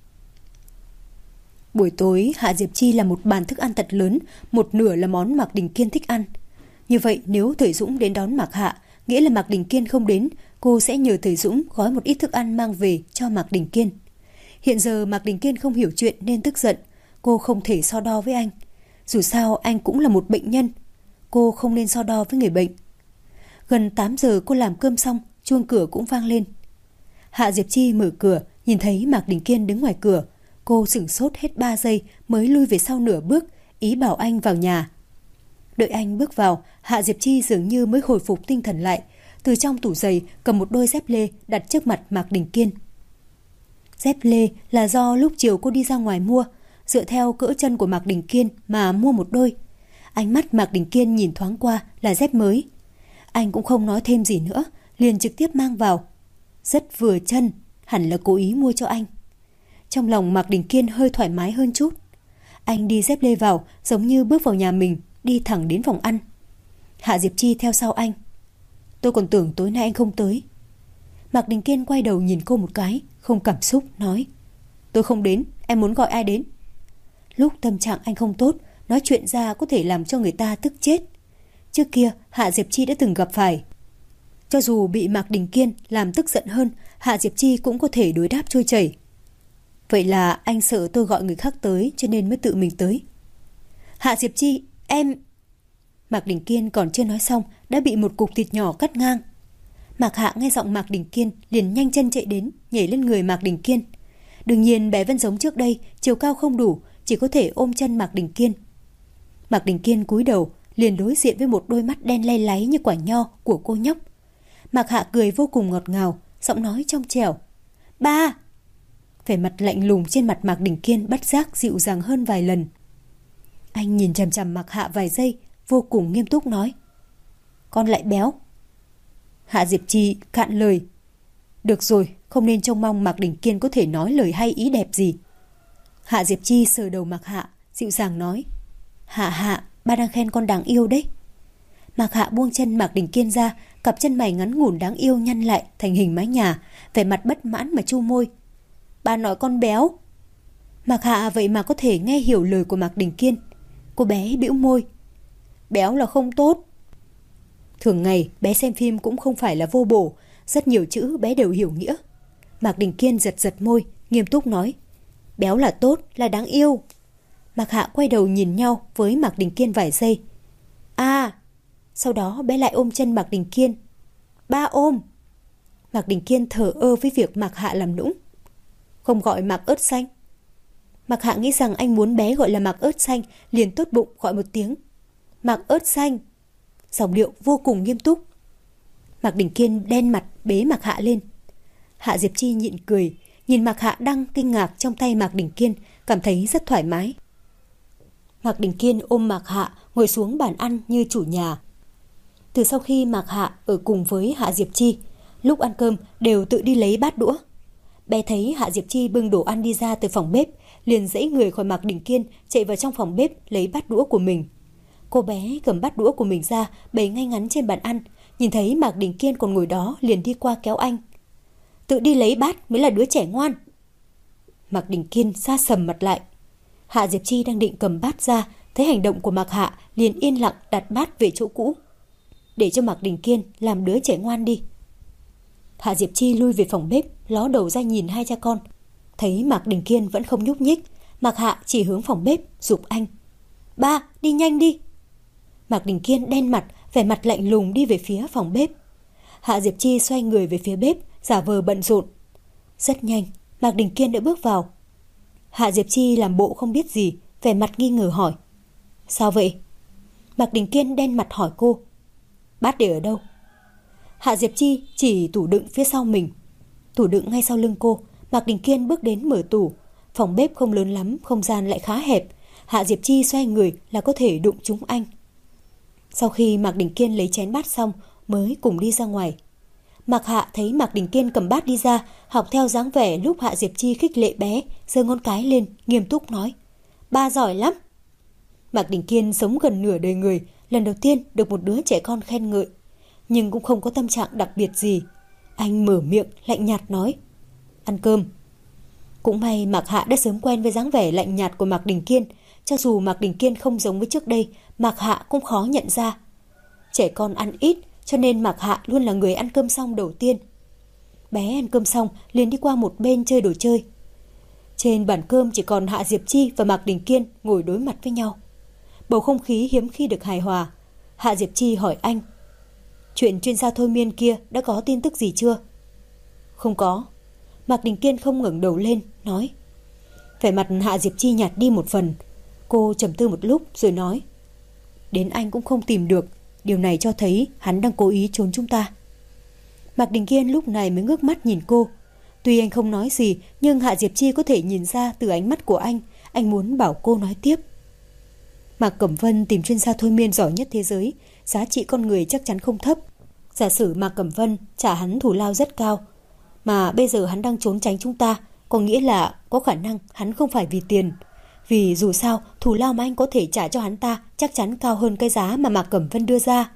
Buổi tối Hạ Diệp Chi làm một bàn thức ăn thật lớn, một nửa là món Mạc Đình Kiên thích ăn. Như vậy nếu Thời Dũng đến đón Mạc Hạ, nghĩa là Mạc Đình Kiên không đến, cô sẽ nhờ Thời Dũng gói một ít thức ăn mang về cho Mạc Đình Kiên. Hiện giờ Mạc Đình Kiên không hiểu chuyện nên tức giận, cô không thể so đo với anh. Dù sao anh cũng là một bệnh nhân, cô không nên so đo với người bệnh. Gần 8 giờ cô làm cơm xong, chuông cửa cũng vang lên. Hạ Diệp Chi mở cửa, nhìn thấy Mạc Đình Kiên đứng ngoài cửa. Cô sửng sốt hết 3 giây mới lui về sau nửa bước, ý bảo anh vào nhà. Đợi anh bước vào, Hạ Diệp Chi dường như mới hồi phục tinh thần lại. Từ trong tủ giày cầm một đôi dép lê đặt trước mặt Mạc Đình Kiên. Dép lê là do lúc chiều cô đi ra ngoài mua, dựa theo cỡ chân của Mạc Đình Kiên mà mua một đôi. Ánh mắt Mạc Đình Kiên nhìn thoáng qua là dép mới. Anh cũng không nói thêm gì nữa, liền trực tiếp mang vào. Rất vừa chân, hẳn là cố ý mua cho anh. Trong lòng Mạc Đình Kiên hơi thoải mái hơn chút. Anh đi dép lê vào giống như bước vào nhà mình, đi thẳng đến phòng ăn. Hạ Diệp Chi theo sau anh. Tôi còn tưởng tối nay anh không tới. Mạc Đình Kiên quay đầu nhìn cô một cái, không cảm xúc, nói. Tôi không đến, em muốn gọi ai đến? Lúc tâm trạng anh không tốt, nói chuyện ra có thể làm cho người ta tức chết. Trước kia Hạ Diệp Chi đã từng gặp phải. Cho dù bị Mạc Đình Kiên làm tức giận hơn, Hạ Diệp Chi cũng có thể đối đáp trôi chảy. Vậy là anh sợ tôi gọi người khác tới cho nên mới tự mình tới. Hạ Diệp Chi, em... Mạc Đình Kiên còn chưa nói xong đã bị một cục thịt nhỏ cắt ngang. Mạc Hạ nghe giọng Mạc Đình Kiên liền nhanh chân chạy đến, nhảy lên người Mạc Đình Kiên. Đương nhiên bé vẫn giống trước đây, chiều cao không đủ, chỉ có thể ôm chân Mạc Đình Kiên. Mạc Đình Kiên cúi đầu, liền đối diện với một đôi mắt đen lay láy như quả nho của cô nhóc. Mạc Hạ cười vô cùng ngọt ngào, giọng nói trong trẻo. Ba! Vẻ mặt lạnh lùng trên mặt Mạc Đình Kiên bất giác dịu dàng hơn vài lần. Anh nhìn chằm chằm Mạc Hạ vài giây, vô cùng nghiêm túc nói. Con lại béo. Hạ Diệp Chi cạn lời. Được rồi, không nên trông mong Mạc Đình Kiên có thể nói lời hay ý đẹp gì. Hạ Diệp Chi sờ đầu Mạc Hạ, dịu dàng nói. Hạ, ba đang khen con đáng yêu đấy. Mạc Hạ buông chân Mạc Đình Kiên ra, cặp chân mày ngắn ngủn đáng yêu nhăn lại thành hình mái nhà, vẻ mặt bất mãn mà chu môi. Ba nói con béo. Mạc Hạ vậy mà có thể nghe hiểu lời của Mạc Đình Kiên. Cô bé bĩu môi. Béo là không tốt. Thường ngày bé xem phim cũng không phải là vô bổ, rất nhiều chữ bé đều hiểu nghĩa. Mạc Đình Kiên giật giật môi, nghiêm túc nói. Béo là tốt, là đáng yêu. Mạc Hạ quay đầu nhìn nhau với Mạc Đình Kiên vài giây. Sau đó bé lại ôm chân Mạc Đình Kiên. Ba ôm. Mạc Đình Kiên thờ ơ với việc Mạc Hạ làm nũng. Không gọi Mạc ớt xanh. Mạc Hạ nghĩ rằng anh muốn bé gọi là Mạc ớt xanh, liền tốt bụng gọi một tiếng. Mạc ớt xanh. Giọng điệu vô cùng nghiêm túc. Mạc Đình Kiên đen mặt bế Mạc Hạ lên. Hạ Diệp Chi nhịn cười, nhìn Mạc Hạ đang kinh ngạc trong tay Mạc Đình Kiên, cảm thấy rất thoải mái. Mạc Đình Kiên ôm Mạc Hạ ngồi xuống bàn ăn như chủ nhà. Từ sau khi Mạc Hạ ở cùng với Hạ Diệp Chi, lúc ăn cơm đều tự đi lấy bát đũa. Bé thấy Hạ Diệp Chi bưng đồ ăn đi ra từ phòng bếp, liền giãy người khỏi Mạc Đình Kiên, chạy vào trong phòng bếp lấy bát đũa của mình. Cô bé cầm bát đũa của mình ra, bày ngay ngắn trên bàn ăn, nhìn thấy Mạc Đình Kiên còn ngồi đó liền đi qua kéo anh. Tự đi lấy bát mới là đứa trẻ ngoan. Mạc Đình Kiên sa sầm mặt lại. Hạ Diệp Chi đang định cầm bát ra, thấy hành động của Mạc Hạ liền yên lặng đặt bát về chỗ cũ. Để cho Mạc Đình Kiên làm đứa trẻ ngoan đi. Hạ Diệp Chi lui về phòng bếp, ló đầu ra nhìn hai cha con. Thấy Mạc Đình Kiên vẫn không nhúc nhích, Mạc Hạ chỉ hướng phòng bếp, giục anh. Ba, đi nhanh đi. Mạc Đình Kiên đen mặt, vẻ mặt lạnh lùng đi về phía phòng bếp. Hạ Diệp Chi xoay người về phía bếp, giả vờ bận rộn. Rất nhanh, Mạc Đình Kiên đã bước vào. Hạ Diệp Chi làm bộ không biết gì, vẻ mặt nghi ngờ hỏi. Sao vậy? Mạc Đình Kiên đen mặt hỏi cô. Bát để ở đâu? Hạ Diệp Chi chỉ tủ đựng phía sau mình. Tủ đựng ngay sau lưng cô. Mạc Đình Kiên bước đến mở tủ. Phòng bếp không lớn lắm, không gian lại khá hẹp. Hạ Diệp Chi xoay người là có thể đụng trúng anh. Sau khi Mạc Đình Kiên lấy chén bát xong mới cùng đi ra ngoài. Mạc Hạ thấy Mạc Đình Kiên cầm bát đi ra, học theo dáng vẻ lúc Hạ Diệp Chi khích lệ bé, giơ ngón cái lên, nghiêm túc nói. Ba giỏi lắm. Mạc Đình Kiên sống gần nửa đời người, lần đầu tiên được một đứa trẻ con khen ngợi. Nhưng cũng không có tâm trạng đặc biệt gì. Anh mở miệng lạnh nhạt nói. Ăn cơm. Cũng may Mạc Hạ đã sớm quen với dáng vẻ lạnh nhạt của Mạc Đình Kiên. Cho dù Mạc Đình Kiên không giống với trước đây, Mạc Hạ cũng khó nhận ra. Trẻ con ăn ít, cho nên Mạc Hạ luôn là người ăn cơm xong đầu tiên. Bé ăn cơm xong liền đi qua một bên chơi đồ chơi. Trên bàn cơm chỉ còn Hạ Diệp Chi và Mạc Đình Kiên ngồi đối mặt với nhau. Bầu không khí hiếm khi được hài hòa. Hạ Diệp Chi hỏi anh. Chuyện chuyên gia thôi miên kia đã có tin tức gì chưa? Không có. Mạc Đình Kiên không ngẩng đầu lên, nói. Vẻ mặt Hạ Diệp Chi nhạt đi một phần. Cô trầm tư một lúc rồi nói. Đến anh cũng không tìm được. Điều này cho thấy hắn đang cố ý trốn chúng ta. Mạc Đình Kiên lúc này mới ngước mắt nhìn cô. Tuy anh không nói gì, nhưng Hạ Diệp Chi có thể nhìn ra từ ánh mắt của anh. Anh muốn bảo cô nói tiếp. Mạc Cẩm Vân tìm chuyên gia thôi miên giỏi nhất thế giới. Giá trị con người chắc chắn không thấp. Giả sử Mạc Cẩm Vân trả hắn thù lao rất cao, mà bây giờ hắn đang trốn tránh chúng ta, có nghĩa là có khả năng hắn không phải vì tiền. Vì dù sao, thù lao mà anh có thể trả cho hắn ta chắc chắn cao hơn cái giá mà Mạc Cẩm Vân đưa ra.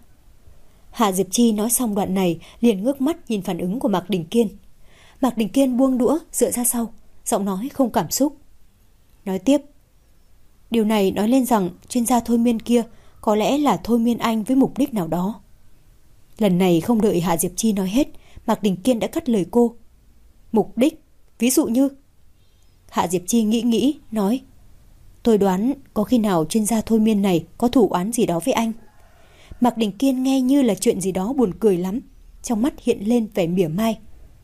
Hạ Diệp Chi nói xong đoạn này, liền ngước mắt nhìn phản ứng của Mạc Đình Kiên. Mạc Đình Kiên buông đũa, dựa ra sau, giọng nói không cảm xúc. Nói tiếp. Điều này nói lên rằng chuyên gia thôi miên kia có lẽ là thôi miên anh với mục đích nào đó. Lần này không đợi Hạ Diệp Chi nói hết, Mạc Đình Kiên đã cắt lời cô. Mục đích? Ví dụ như? Hạ Diệp Chi nghĩ, nói. Tôi đoán có khi nào chuyên gia thôi miên này có thủ oán gì đó với anh. Mạc Đình Kiên nghe như là chuyện gì đó buồn cười lắm. Trong mắt hiện lên vẻ mỉa mai.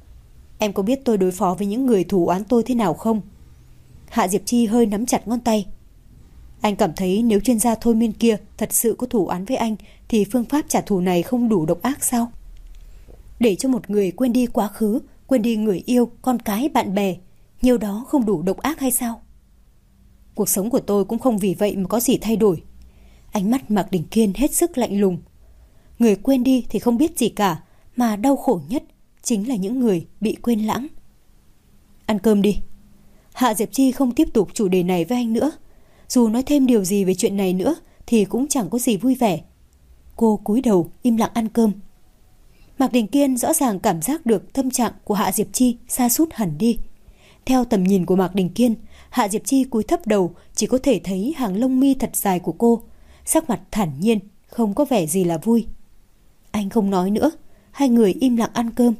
Em có biết tôi đối phó với những người thủ oán tôi thế nào không? Hạ Diệp Chi hơi nắm chặt ngón tay. Anh cảm thấy nếu chuyên gia thôi miên kia thật sự có thủ oán với anh thì phương pháp trả thù này không đủ độc ác sao? Để cho một người quên đi quá khứ, quên đi người yêu, con cái, bạn bè, nhiều đó không đủ độc ác hay sao? Cuộc sống của tôi cũng không vì vậy mà có gì thay đổi. Ánh mắt Mạc Đình Kiên hết sức lạnh lùng. Người quên đi thì không biết gì cả, mà đau khổ nhất chính là những người bị quên lãng. Ăn cơm đi. Hạ Diệp Chi không tiếp tục chủ đề này với anh nữa. Dù nói thêm điều gì về chuyện này nữa thì cũng chẳng có gì vui vẻ. Cô cúi đầu im lặng ăn cơm. Mạc Đình Kiên rõ ràng cảm giác được tâm trạng của Hạ Diệp Chi sa sút hẳn đi. Theo tầm nhìn của Mạc Đình Kiên, Hạ Diệp Chi cúi thấp đầu, chỉ có thể thấy hàng lông mi thật dài của cô, sắc mặt thản nhiên, không có vẻ gì là vui. Anh không nói nữa, hai người im lặng ăn cơm.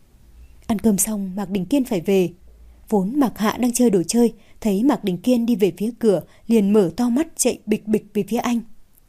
Ăn cơm xong, Mạc Đình Kiên phải về. Vốn Mạc Hạ đang chơi đồ chơi, thấy Mạc Đình Kiên đi về phía cửa, liền mở to mắt chạy bịch bịch về phía anh.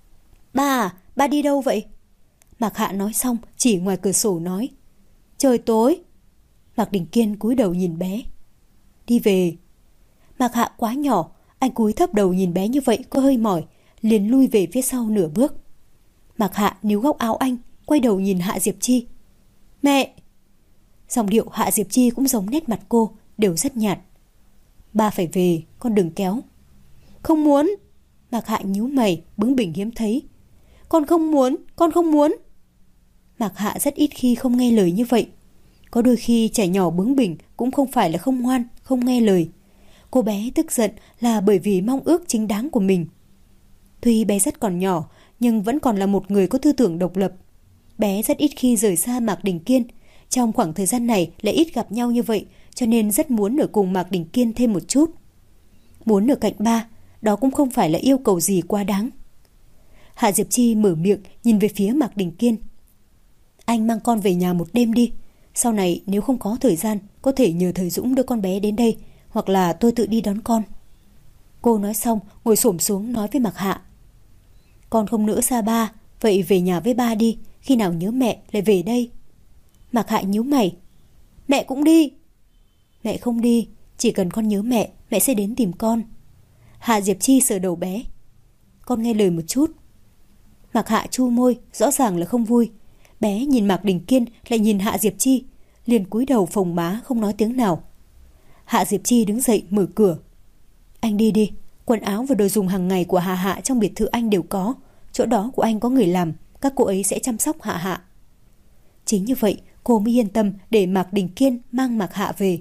Ba đi đâu vậy? Mạc Hạ nói xong, chỉ ngoài cửa sổ nói. Trời tối. Mạc Đình Kiên cúi đầu nhìn bé. Đi về. Mạc Hạ quá nhỏ, anh cúi thấp đầu nhìn bé như vậy có hơi mỏi, liền lui về phía sau nửa bước. Mạc Hạ níu góc áo anh, quay đầu nhìn Hạ Diệp Chi. Mẹ! Giọng điệu Hạ Diệp Chi cũng giống nét mặt cô, đều rất nhạt. Ba phải về, con đừng kéo. Không muốn. Mạc Hạ nhíu mày, bướng bỉnh hiếm thấy. Con không muốn. Mạc Hạ rất ít khi không nghe lời như vậy. Có đôi khi trẻ nhỏ bướng bỉnh cũng không phải là không ngoan, không nghe lời. Cô bé tức giận là bởi vì mong ước chính đáng của mình. Tuy bé rất còn nhỏ, nhưng vẫn còn là một người có tư tưởng độc lập. Bé rất ít khi rời xa Mạc Đình Kiên. Trong khoảng thời gian này lại ít gặp nhau như vậy, cho nên rất muốn ở cùng Mạc Đình Kiên thêm một chút. Muốn ở cạnh ba, đó cũng không phải là yêu cầu gì quá đáng. Hạ Diệp Chi mở miệng nhìn về phía Mạc Đình Kiên. Anh mang con về nhà một đêm đi. Sau này nếu không có thời gian, có thể nhờ thầy Dũng đưa con bé đến đây, hoặc là tôi tự đi đón con. Cô nói xong, ngồi xổm xuống nói với Mạc Hạ. Con không nỡ xa ba, vậy về nhà với ba đi, khi nào nhớ mẹ lại về đây. Mạc Hạ nhíu mày. Mẹ cũng đi. Mẹ không đi, chỉ cần con nhớ mẹ, mẹ sẽ đến tìm con. Hạ Diệp Chi sờ đầu bé. Con nghe lời một chút. Mạc Hạ chu môi, rõ ràng là không vui. Bé nhìn Mạc Đình Kiên lại nhìn Hạ Diệp Chi, liền cúi đầu phồng má không nói tiếng nào. Hạ Diệp Chi đứng dậy mở cửa. Anh đi đi, quần áo và đồ dùng hàng ngày của Hạ Hạ trong biệt thự anh đều có. Chỗ đó của anh có người làm, các cô ấy sẽ chăm sóc Hạ Hạ. Chính như vậy cô mới yên tâm để Mạc Đình Kiên mang Mạc Hạ về.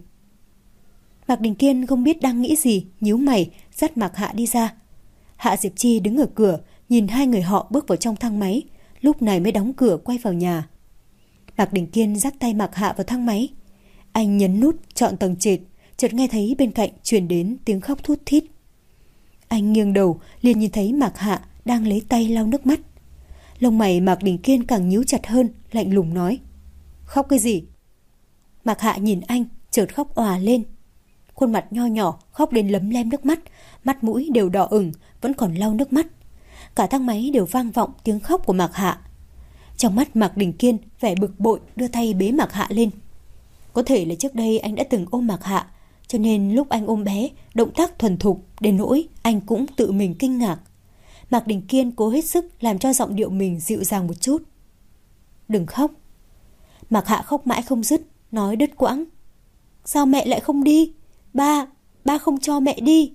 Mạc Đình Kiên không biết đang nghĩ gì, nhíu mày dắt Mạc Hạ đi ra. Hạ Diệp Chi đứng ở cửa nhìn hai người họ bước vào trong thang máy, lúc này mới đóng cửa quay vào nhà. Mạc Đình Kiên dắt tay Mạc Hạ vào thang máy. Anh nhấn nút chọn tầng trệt, chợt nghe thấy bên cạnh truyền đến tiếng khóc thút thít. Anh nghiêng đầu liền nhìn thấy Mạc Hạ đang lấy tay lau nước mắt. Lông mày Mạc Đình Kiên càng nhíu chặt hơn, lạnh lùng nói. Khóc cái gì? Mạc Hạ nhìn anh, chợt khóc òa lên. Khuôn mặt nho nhỏ khóc đến lấm lem nước mắt, mắt mũi đều đỏ ửng, vẫn còn lau nước mắt. Cả thang máy đều vang vọng tiếng khóc của Mạc Hạ. Trong mắt Mạc Đình Kiên vẻ bực bội, đưa tay bế Mạc Hạ lên. Có thể là trước đây anh đã từng ôm Mạc Hạ, cho nên lúc anh ôm bé, động tác thuần thục đến nỗi anh cũng tự mình kinh ngạc. Mạc Đình Kiên cố hết sức làm cho giọng điệu mình dịu dàng một chút. Đừng khóc. Mạc Hạ khóc mãi không dứt, nói đứt quãng. Sao mẹ lại không đi? Ba không cho mẹ đi.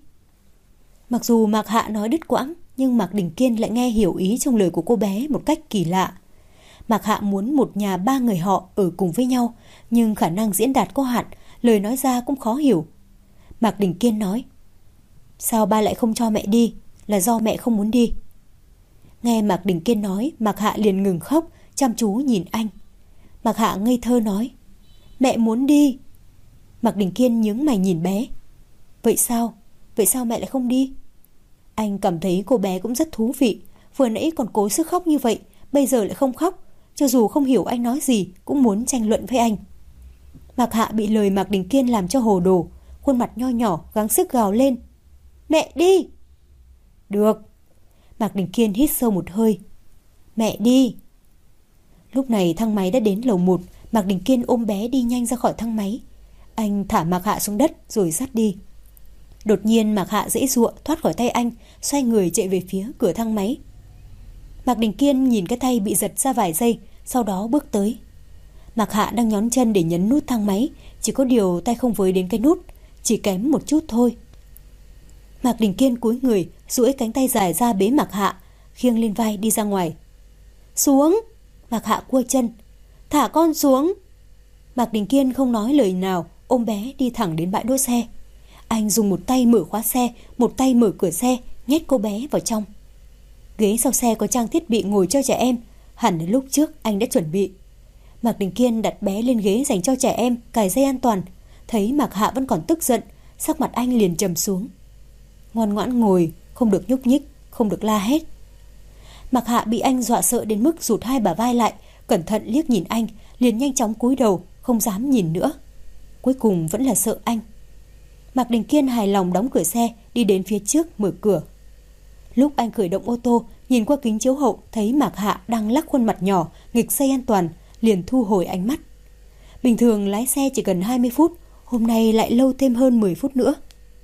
Mặc dù Mạc Hạ nói đứt quãng, nhưng Mạc Đình Kiên lại nghe hiểu ý trong lời của cô bé một cách kỳ lạ. Mạc Hạ muốn một nhà 3 người họ ở cùng với nhau, nhưng khả năng diễn đạt có hạn, lời nói ra cũng khó hiểu. Mạc Đình Kiên nói, sao ba lại không cho mẹ đi? Là do mẹ không muốn đi. Nghe Mạc Đình Kiên nói, Mạc Hạ liền ngừng khóc, chăm chú nhìn anh. Mạc Hạ ngây thơ nói, mẹ muốn đi. Mạc Đình Kiên nhướng mày nhìn bé. Vậy sao mẹ lại không đi? Anh cảm thấy cô bé cũng rất thú vị. Vừa nãy còn cố sức khóc như vậy, bây giờ lại không khóc. Cho dù không hiểu anh nói gì, cũng muốn tranh luận với anh. Mạc Hạ bị lời Mạc Đình Kiên làm cho hồ đồ, khuôn mặt nho nhỏ gắng sức gào lên, mẹ đi. Được. Mạc Đình Kiên hít sâu một hơi. Mẹ đi. Lúc này thang máy đã đến lầu 1. Mạc Đình Kiên ôm bé đi nhanh ra khỏi thang máy. Anh thả Mạc Hạ xuống đất rồi dắt đi. Đột nhiên Mạc Hạ giãy giụa thoát khỏi tay anh, xoay người chạy về phía cửa thang máy. Mạc Đình Kiên nhìn cái tay bị giật ra vài giây, sau đó bước tới. Mạc Hạ đang nhón chân để nhấn nút thang máy, chỉ có điều tay không với đến cái nút, chỉ kém một chút thôi. Mạc Đình Kiên cúi người, duỗi cánh tay dài ra bế Mạc Hạ, khiêng lên vai đi ra ngoài. Xuống! Mạc Hạ cua chân. Thả con xuống! Mạc Đình Kiên không nói lời nào, ôm bé đi thẳng đến bãi đỗ xe. Anh dùng một tay mở khóa xe, một tay mở cửa xe, nhét cô bé vào trong. Ghế sau xe có trang thiết bị ngồi cho trẻ em, hẳn là lúc trước anh đã chuẩn bị. Mạc Đình Kiên đặt bé lên ghế dành cho trẻ em, cài dây an toàn. Thấy Mạc Hạ vẫn còn tức giận, sắc mặt anh liền trầm xuống. Ngoan ngoãn ngồi, không được nhúc nhích, không được la hét. Mạc Hạ bị anh dọa sợ đến mức rụt hai bả vai lại, cẩn thận liếc nhìn anh, liền nhanh chóng cúi đầu, không dám nhìn nữa. Cuối cùng vẫn là sợ anh. Mạc Đình Kiên hài lòng đóng cửa xe, đi đến phía trước mở cửa. Lúc anh khởi động ô tô, nhìn qua kính chiếu hậu thấy Mạc Hạ đang lắc khuôn mặt nhỏ, nghịch dây an toàn, liền thu hồi ánh mắt. Bình thường lái xe chỉ cần 20 phút, hôm nay lại lâu thêm hơn 10 phút nữa.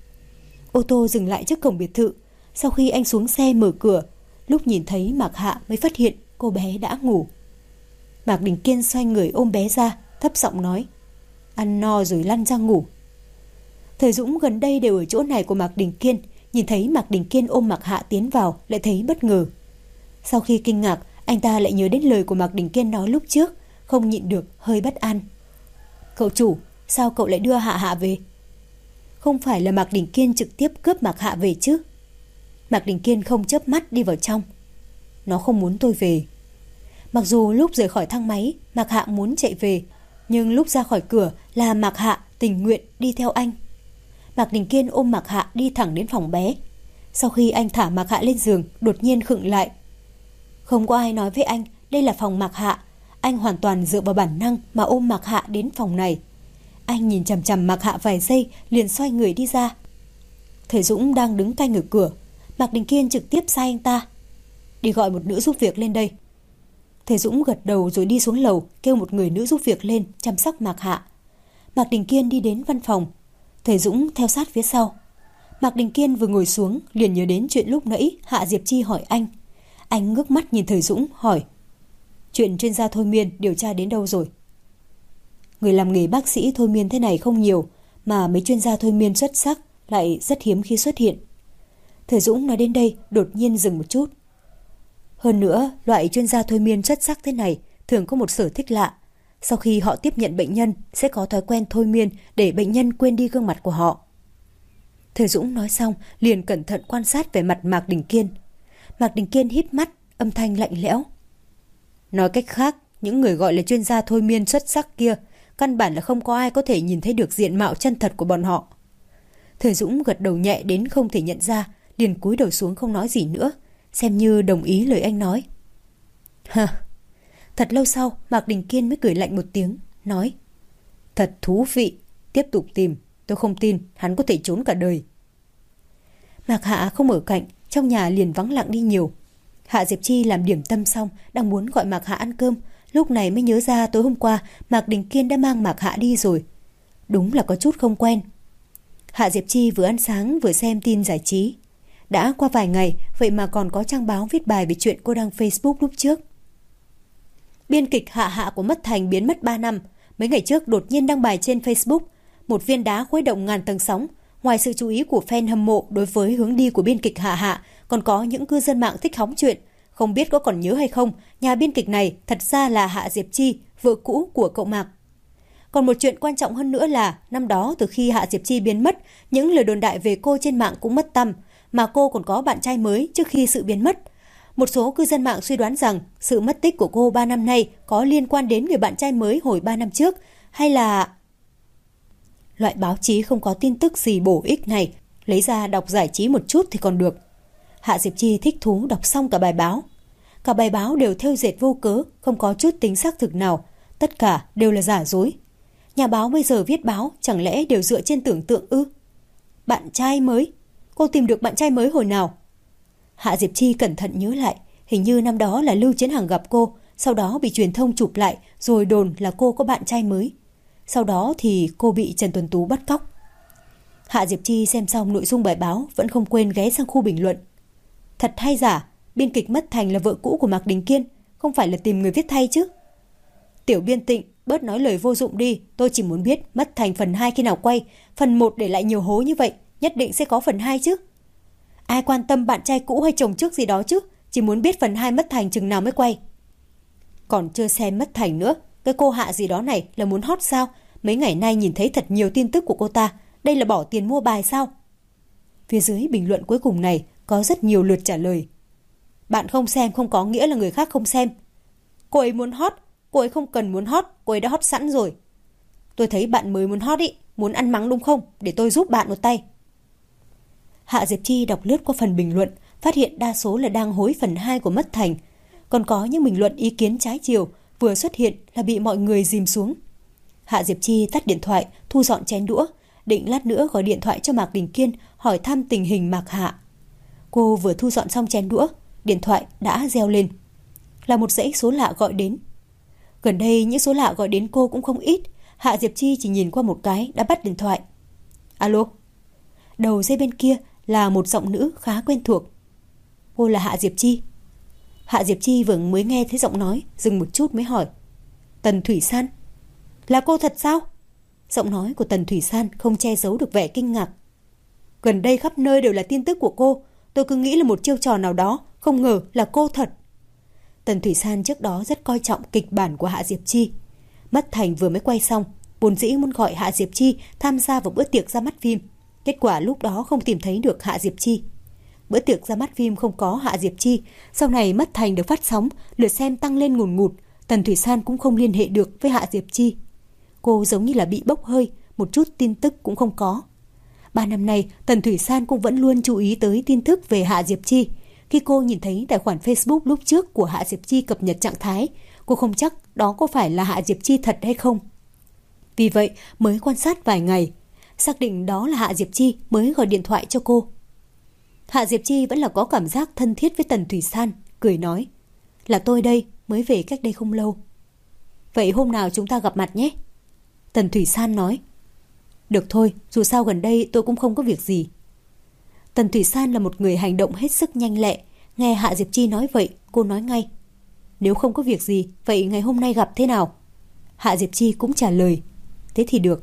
Ô tô dừng lại trước cổng biệt thự. Sau khi anh xuống xe mở cửa, lúc nhìn thấy Mạc Hạ mới phát hiện cô bé đã ngủ. Mạc Đình Kiên xoay người ôm bé ra, thấp giọng nói, ăn no rồi lăn ra ngủ. Thời Dũng gần đây đều ở chỗ này của Mạc Đình Kiên, nhìn thấy Mạc Đình Kiên ôm Mạc Hạ tiến vào lại thấy bất ngờ. Sau khi kinh ngạc, anh ta lại nhớ đến lời của Mạc Đình Kiên nói lúc trước, không nhịn được hơi bất an. Cậu chủ, sao cậu lại đưa Hạ về? Không phải là Mạc Đình Kiên trực tiếp cướp Mạc Hạ về chứ? Mạc Đình Kiên không chớp mắt đi vào trong. Nó không muốn tôi về. Mặc dù lúc rời khỏi thang máy, Mạc Hạ muốn chạy về, nhưng lúc ra khỏi cửa là Mạc Hạ tình nguyện đi theo anh. Mạc Đình Kiên ôm Mạc Hạ đi thẳng đến phòng bé. Sau khi anh thả Mạc Hạ lên giường, đột nhiên khựng lại. Không có ai nói với anh đây là phòng Mạc Hạ. Anh hoàn toàn dựa vào bản năng mà ôm Mạc Hạ đến phòng này. Anh nhìn chằm chằm Mạc Hạ vài giây, liền xoay người đi ra. Thời Dũng đang đứng canh ở cửa. Mạc Đình Kiên trực tiếp sai anh ta, đi gọi một nữ giúp việc lên đây. Thời Dũng gật đầu rồi đi xuống lầu, kêu một người nữ giúp việc lên chăm sóc Mạc Hạ. Mạc Đình Kiên đi đến văn phòng, Thời Dũng theo sát phía sau. Mạc Đình Kiên vừa ngồi xuống liền nhớ đến chuyện lúc nãy Hạ Diệp Chi hỏi anh. Anh ngước mắt nhìn Thời Dũng hỏi, chuyện chuyên gia thôi miên điều tra đến đâu rồi? Người làm nghề bác sĩ thôi miên thế này không nhiều, mà mấy chuyên gia thôi miên xuất sắc lại rất hiếm khi xuất hiện. Thời Dũng nói đến đây đột nhiên dừng một chút. Hơn nữa, loại chuyên gia thôi miên xuất sắc thế này thường có một sở thích lạ. Sau khi họ tiếp nhận bệnh nhân sẽ có thói quen thôi miên để bệnh nhân quên đi gương mặt của họ. Thời Dũng nói xong liền cẩn thận quan sát về mặt Mạc Đình Kiên. Mạc Đình Kiên hít mắt, âm thanh lạnh lẽo. Nói cách khác, những người gọi là chuyên gia thôi miên xuất sắc kia căn bản là không có ai có thể nhìn thấy được diện mạo chân thật của bọn họ. Thời Dũng gật đầu nhẹ đến không thể nhận ra, liền cúi đầu xuống không nói gì nữa, xem như đồng ý lời anh nói. Thật lâu sau, Mạc Đình Kiên mới cười lạnh một tiếng, nói, thật thú vị, tiếp tục tìm, tôi không tin hắn có thể trốn cả đời. Mạc Hạ không ở cạnh, trong nhà liền vắng lặng đi nhiều. Hạ Diệp Chi làm điểm tâm xong, đang muốn gọi Mạc Hạ ăn cơm, lúc này mới nhớ ra tối hôm qua Mạc Đình Kiên đã mang Mạc Hạ đi rồi. Đúng là có chút không quen. Hạ Diệp Chi vừa ăn sáng vừa xem tin giải trí. Đã qua vài ngày, vậy mà còn có trang báo viết bài về chuyện cô đăng Facebook lúc trước. Biên kịch Hạ Hạ của Mất Thành biến mất 3 năm. Mấy ngày trước đột nhiên đăng bài trên Facebook. Một viên đá khuấy động ngàn tầng sóng. Ngoài sự chú ý của fan hâm mộ đối với hướng đi của biên kịch Hạ Hạ, còn có những cư dân mạng thích hóng chuyện. Không biết có còn nhớ hay không, nhà biên kịch này thật ra là Hạ Diệp Chi, vợ cũ của cậu Mạc. Còn một chuyện quan trọng hơn nữa là năm đó từ khi Hạ Diệp Chi biến mất, những lời đồn đại về cô trên mạng cũng mất tăm, mà cô còn có bạn trai mới trước khi sự biến mất. Một số cư dân mạng suy đoán rằng sự mất tích của cô 3 năm nay có liên quan đến người bạn trai mới hồi 3 năm trước, hay là... Loại báo chí không có tin tức gì bổ ích này, lấy ra đọc giải trí một chút thì còn được. Hạ Diệp Chi thích thú đọc xong cả bài báo. Cả bài báo đều thêu dệt vô cớ, không có chút tính xác thực nào. Tất cả đều là giả dối. Nhà báo bây giờ viết báo chẳng lẽ đều dựa trên tưởng tượng ư? Bạn trai mới? Cô tìm được bạn trai mới hồi nào? Hạ Diệp Chi cẩn thận nhớ lại, hình như năm đó là Lưu Chiến Hằng gặp cô, sau đó bị truyền thông chụp lại rồi đồn là cô có bạn trai mới. Sau đó thì cô bị Trần Tuấn Tú bắt cóc. Hạ Diệp Chi xem xong nội dung bài báo vẫn không quên ghé sang khu bình luận. Thật hay giả, biên kịch Mất Thành là vợ cũ của Mạc Đình Kiên, không phải là tìm người viết thay chứ? Tiểu biên Tịnh, bớt nói lời vô dụng đi, tôi chỉ muốn biết Mất Thành phần 2 khi nào quay, phần 1 để lại nhiều hố như vậy, nhất định sẽ có phần 2 chứ. Ai quan tâm bạn trai cũ hay chồng trước gì đó chứ, chỉ muốn biết phần 2 Mất Thành chừng nào mới quay. Còn chưa xem Mất Thành nữa, cái cô Hạ gì đó này là muốn hot sao? Mấy ngày nay nhìn thấy thật nhiều tin tức của cô ta, đây là bỏ tiền mua bài sao? Phía dưới bình luận cuối cùng này có rất nhiều lượt trả lời. Bạn không xem không có nghĩa là người khác không xem. Cô ấy muốn hot, cô ấy không cần muốn hot, cô ấy đã hot sẵn rồi. Tôi thấy bạn mới muốn hot ý, muốn ăn mắng đúng không? Để tôi giúp bạn một tay. Hạ Diệp Chi đọc lướt qua phần bình luận, phát hiện đa số là đang hối phần 2 của Mất Thành. Còn có những bình luận ý kiến trái chiều vừa xuất hiện là bị mọi người dìm xuống. Hạ Diệp Chi tắt điện thoại, thu dọn chén đũa, định lát nữa gọi điện thoại cho Mạc Đình Kiên hỏi thăm tình hình Mạc Hạ. Cô vừa thu dọn xong chén đũa, điện thoại đã reo lên. Là một dãy số lạ gọi đến. Gần đây những số lạ gọi đến cô cũng không ít. Hạ Diệp Chi chỉ nhìn qua một cái đã bắt điện thoại. Alo. Đầu dây bên kia là một giọng nữ khá quen thuộc. Cô là Hạ Diệp Chi. Hạ Diệp Chi vừa mới nghe thấy giọng nói, dừng một chút mới hỏi. Tần Thủy San. Là cô thật sao? Giọng nói của Tần Thủy San không che giấu được vẻ kinh ngạc. Gần đây khắp nơi đều là tin tức của cô. Tôi cứ nghĩ là một chiêu trò nào đó, không ngờ là cô thật. Tần Thủy San trước đó rất coi trọng kịch bản của Hạ Diệp Chi. Mất Thành vừa mới quay xong, vốn dĩ muốn gọi Hạ Diệp Chi tham gia vào bữa tiệc ra mắt phim. Kết quả lúc đó không tìm thấy được Hạ Diệp Chi. Bữa tiệc ra mắt phim không có Hạ Diệp Chi. Sau này Mất Thành được phát sóng, lượt xem tăng lên ngùn ngụt. Tần Thủy San cũng không liên hệ được với Hạ Diệp Chi. Cô giống như là bị bốc hơi, một chút tin tức cũng không có. 3 năm nay, Tần Thủy San cũng vẫn luôn chú ý tới tin tức về Hạ Diệp Chi. Khi cô nhìn thấy tài khoản Facebook lúc trước của Hạ Diệp Chi cập nhật trạng thái, cô không chắc đó có phải là Hạ Diệp Chi thật hay không. Vì vậy mới quan sát vài ngày, xác định đó là Hạ Diệp Chi mới gọi điện thoại cho cô. Hạ Diệp Chi vẫn là có cảm giác thân thiết với Tần Thủy San, cười nói. Là tôi đây, mới về cách đây không lâu. Vậy hôm nào chúng ta gặp mặt nhé. Tần Thủy San nói. Được thôi, dù sao gần đây tôi cũng không có việc gì. Tần Thủy San là một người hành động hết sức nhanh lẹ. Nghe Hạ Diệp Chi nói vậy, cô nói ngay. Nếu không có việc gì, vậy ngày hôm nay gặp thế nào? Hạ Diệp Chi cũng trả lời. Thế thì được.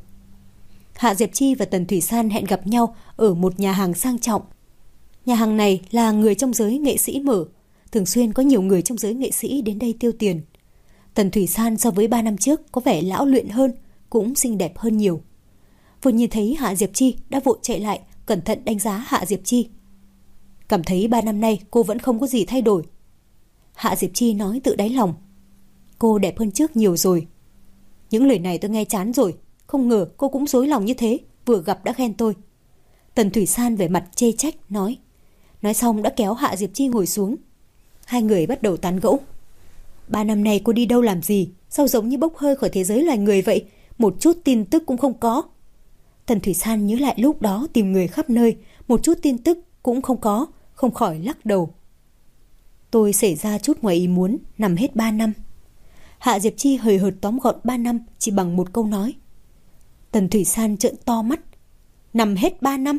Hạ Diệp Chi và Tần Thủy San hẹn gặp nhau ở một nhà hàng sang trọng. Nhà hàng này là người trong giới nghệ sĩ mở. Thường xuyên có nhiều người trong giới nghệ sĩ đến đây tiêu tiền. Tần Thủy San so với 3 năm trước có vẻ lão luyện hơn, cũng xinh đẹp hơn nhiều. Vừa nhìn thấy Hạ Diệp Chi đã vội chạy lại, cẩn thận đánh giá Hạ Diệp Chi. Cảm thấy 3 năm nay cô vẫn không có gì thay đổi. Hạ Diệp Chi nói tự đáy lòng. Cô đẹp hơn trước nhiều rồi. Những lời này tôi nghe chán rồi. Không ngờ cô cũng dối lòng như thế, vừa gặp đã khen tôi. Tần Thủy San vẻ mặt chê trách nói. Nói xong đã kéo Hạ Diệp Chi ngồi xuống. Hai người bắt đầu tán gẫu. 3 năm nay cô đi đâu làm gì? Sao giống như bốc hơi khỏi thế giới loài người vậy? Một chút tin tức cũng không có. Tần Thủy San nhớ lại lúc đó tìm người khắp nơi, một chút tin tức cũng không có, không khỏi lắc đầu. Tôi xảy ra chút ngoài ý muốn, nằm hết 3 năm. Hạ Diệp Chi hời hợt tóm gọn 3 năm chỉ bằng một câu nói. Tần Thủy San trợn to mắt. Nằm hết 3 năm?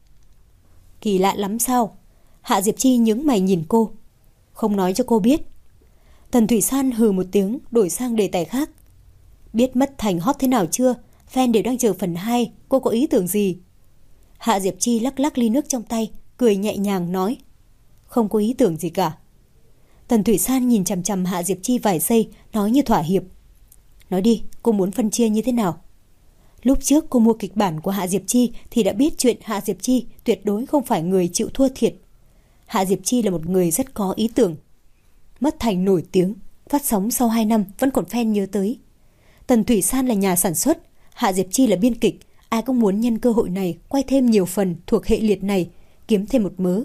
Kỳ lạ lắm sao? Hạ Diệp Chi nhướng mày nhìn cô. Không nói cho cô biết. Tần Thủy San hừ một tiếng, đổi sang đề tài khác. Biết Mất Thành hot thế nào chưa? Fan đều đang chờ phần 2, cô có ý tưởng gì? Hạ Diệp Chi lắc lắc ly nước trong tay, cười nhẹ nhàng nói. Không có ý tưởng gì cả. Tần Thủy San nhìn chằm chằm Hạ Diệp Chi vài giây, nói như thỏa hiệp. Nói đi, cô muốn phân chia như thế nào? Lúc trước cô mua kịch bản của Hạ Diệp Chi thì đã biết chuyện Hạ Diệp Chi tuyệt đối không phải người chịu thua thiệt. Hạ Diệp Chi là một người rất có ý tưởng. Mất Thành nổi tiếng, phát sóng sau 2 năm vẫn còn fan nhớ tới. Tần Thủy San là nhà sản xuất, Hạ Diệp Chi là biên kịch, ai cũng muốn nhân cơ hội này quay thêm nhiều phần thuộc hệ liệt này, kiếm thêm một mớ.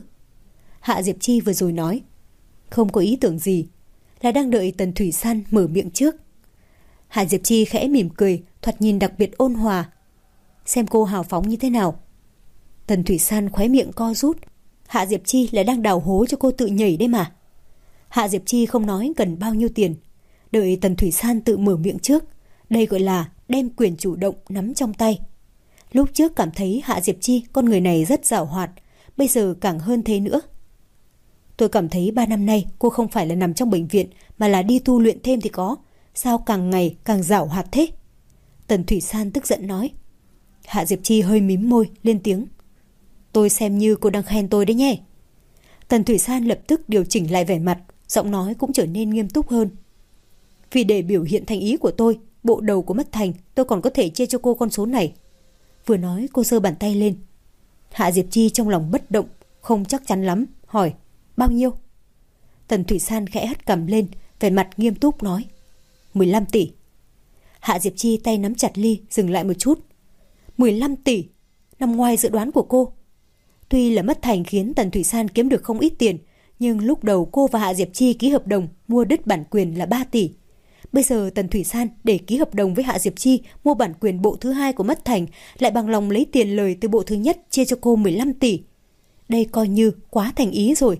Hạ Diệp Chi vừa rồi nói, không có ý tưởng gì, là đang đợi Tần Thủy San mở miệng trước. Hạ Diệp Chi khẽ mỉm cười, thoạt nhìn đặc biệt ôn hòa. Xem cô hào phóng như thế nào. Tần Thủy San khóe miệng co rút. Hạ Diệp Chi là đang đào hố cho cô tự nhảy đấy mà. Hạ Diệp Chi không nói cần bao nhiêu tiền, đợi Tần Thủy San tự mở miệng trước. Đây gọi là đem quyền chủ động nắm trong tay. Lúc trước cảm thấy Hạ Diệp Chi con người này rất giàu hoạt, bây giờ càng hơn thế nữa. Tôi cảm thấy 3 năm nay cô không phải là nằm trong bệnh viện mà là đi tu luyện thêm thì có. Sao càng ngày càng giàu hoạt thế? Tần Thủy San tức giận nói. Hạ Diệp Chi hơi mím môi lên tiếng. Tôi xem như cô đang khen tôi đấy nhé. Tần Thủy San lập tức điều chỉnh lại vẻ mặt, giọng nói cũng trở nên nghiêm túc hơn. Vì để biểu hiện thành ý của tôi, bộ đầu của Mất Thành tôi còn có thể chia cho cô con số này. Vừa nói cô giơ bàn tay lên. Hạ Diệp Chi trong lòng bất động, không chắc chắn lắm, hỏi bao nhiêu? Tần Thủy San khẽ hất cằm lên, vẻ mặt nghiêm túc nói 15 tỷ. Hạ Diệp Chi tay nắm chặt ly, dừng lại một chút. 15 tỷ, nằm ngoài dự đoán của cô. Tuy là Mất Thành khiến Tần Thủy San kiếm được không ít tiền, nhưng lúc đầu cô và Hạ Diệp Chi ký hợp đồng mua đất bản quyền là 3 tỷ. Bây giờ Tần Thủy San để ký hợp đồng với Hạ Diệp Chi mua bản quyền bộ thứ 2 của Mất Thành, lại bằng lòng lấy tiền lời từ bộ thứ nhất chia cho cô 15 tỷ. Đây coi như quá thành ý rồi.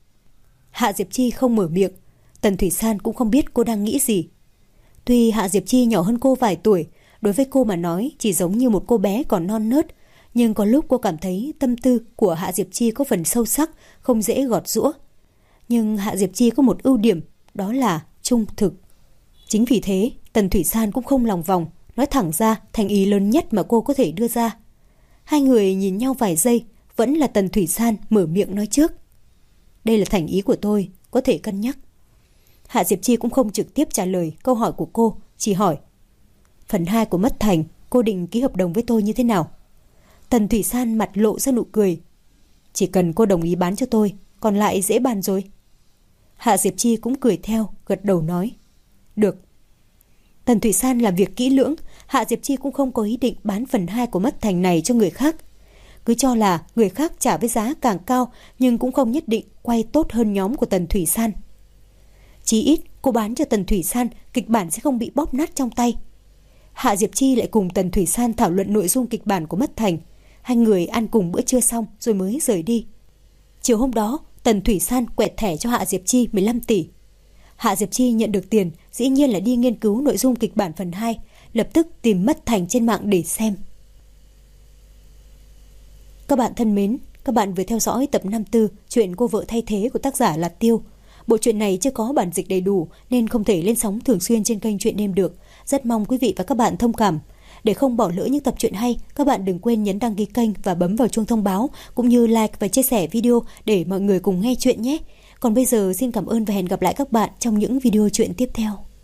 Hạ Diệp Chi không mở miệng, Tần Thủy San cũng không biết cô đang nghĩ gì. Tuy Hạ Diệp Chi nhỏ hơn cô vài tuổi, đối với cô mà nói chỉ giống như một cô bé còn non nớt, nhưng có lúc cô cảm thấy tâm tư của Hạ Diệp Chi có phần sâu sắc, không dễ gọt giũa. Nhưng Hạ Diệp Chi có một ưu điểm, đó là trung thực. Chính vì thế, Tần Thủy San cũng không lòng vòng, nói thẳng ra thành ý lớn nhất mà cô có thể đưa ra. Hai người nhìn nhau vài giây, vẫn là Tần Thủy San mở miệng nói trước. Đây là thành ý của tôi, có thể cân nhắc. Hạ Diệp Chi cũng không trực tiếp trả lời câu hỏi của cô, chỉ hỏi. Phần 2 của Mất Thành, cô định ký hợp đồng với tôi như thế nào? Tần Thủy San mặt lộ ra nụ cười. Chỉ cần cô đồng ý bán cho tôi, còn lại dễ bàn rồi. Hạ Diệp Chi cũng cười theo, gật đầu nói. Được. Tần Thủy San làm việc kỹ lưỡng, Hạ Diệp Chi cũng không có ý định bán phần 2 của Mất Thành này cho người khác. Cứ cho là người khác trả với giá càng cao, nhưng cũng không nhất định quay tốt hơn nhóm của Tần Thủy San. Chí ít cô bán cho Tần Thủy San, kịch bản sẽ không bị bóp nát trong tay. Hạ Diệp Chi lại cùng Tần Thủy San thảo luận nội dung kịch bản của Mất Thành. Hai người ăn cùng bữa trưa xong rồi mới rời đi. Chiều hôm đó, Tần Thủy San quẹt thẻ cho Hạ Diệp Chi 15 tỷ. Hạ Diệp Chi nhận được tiền, dĩ nhiên là đi nghiên cứu nội dung kịch bản phần 2, lập tức tìm Mất Thành trên mạng để xem. Các bạn thân mến, các bạn vừa theo dõi tập 54 chuyện Cô Vợ Thay Thế của tác giả là Tiêu. Bộ truyện này chưa có bản dịch đầy đủ nên không thể lên sóng thường xuyên trên kênh Truyện Đêm được. Rất mong quý vị và các bạn thông cảm. Để không bỏ lỡ những tập truyện hay, các bạn đừng quên nhấn đăng ký kênh và bấm vào chuông thông báo, cũng như like và chia sẻ video để mọi người cùng nghe chuyện nhé. Còn bây giờ xin cảm ơn và hẹn gặp lại các bạn trong những video truyện tiếp theo.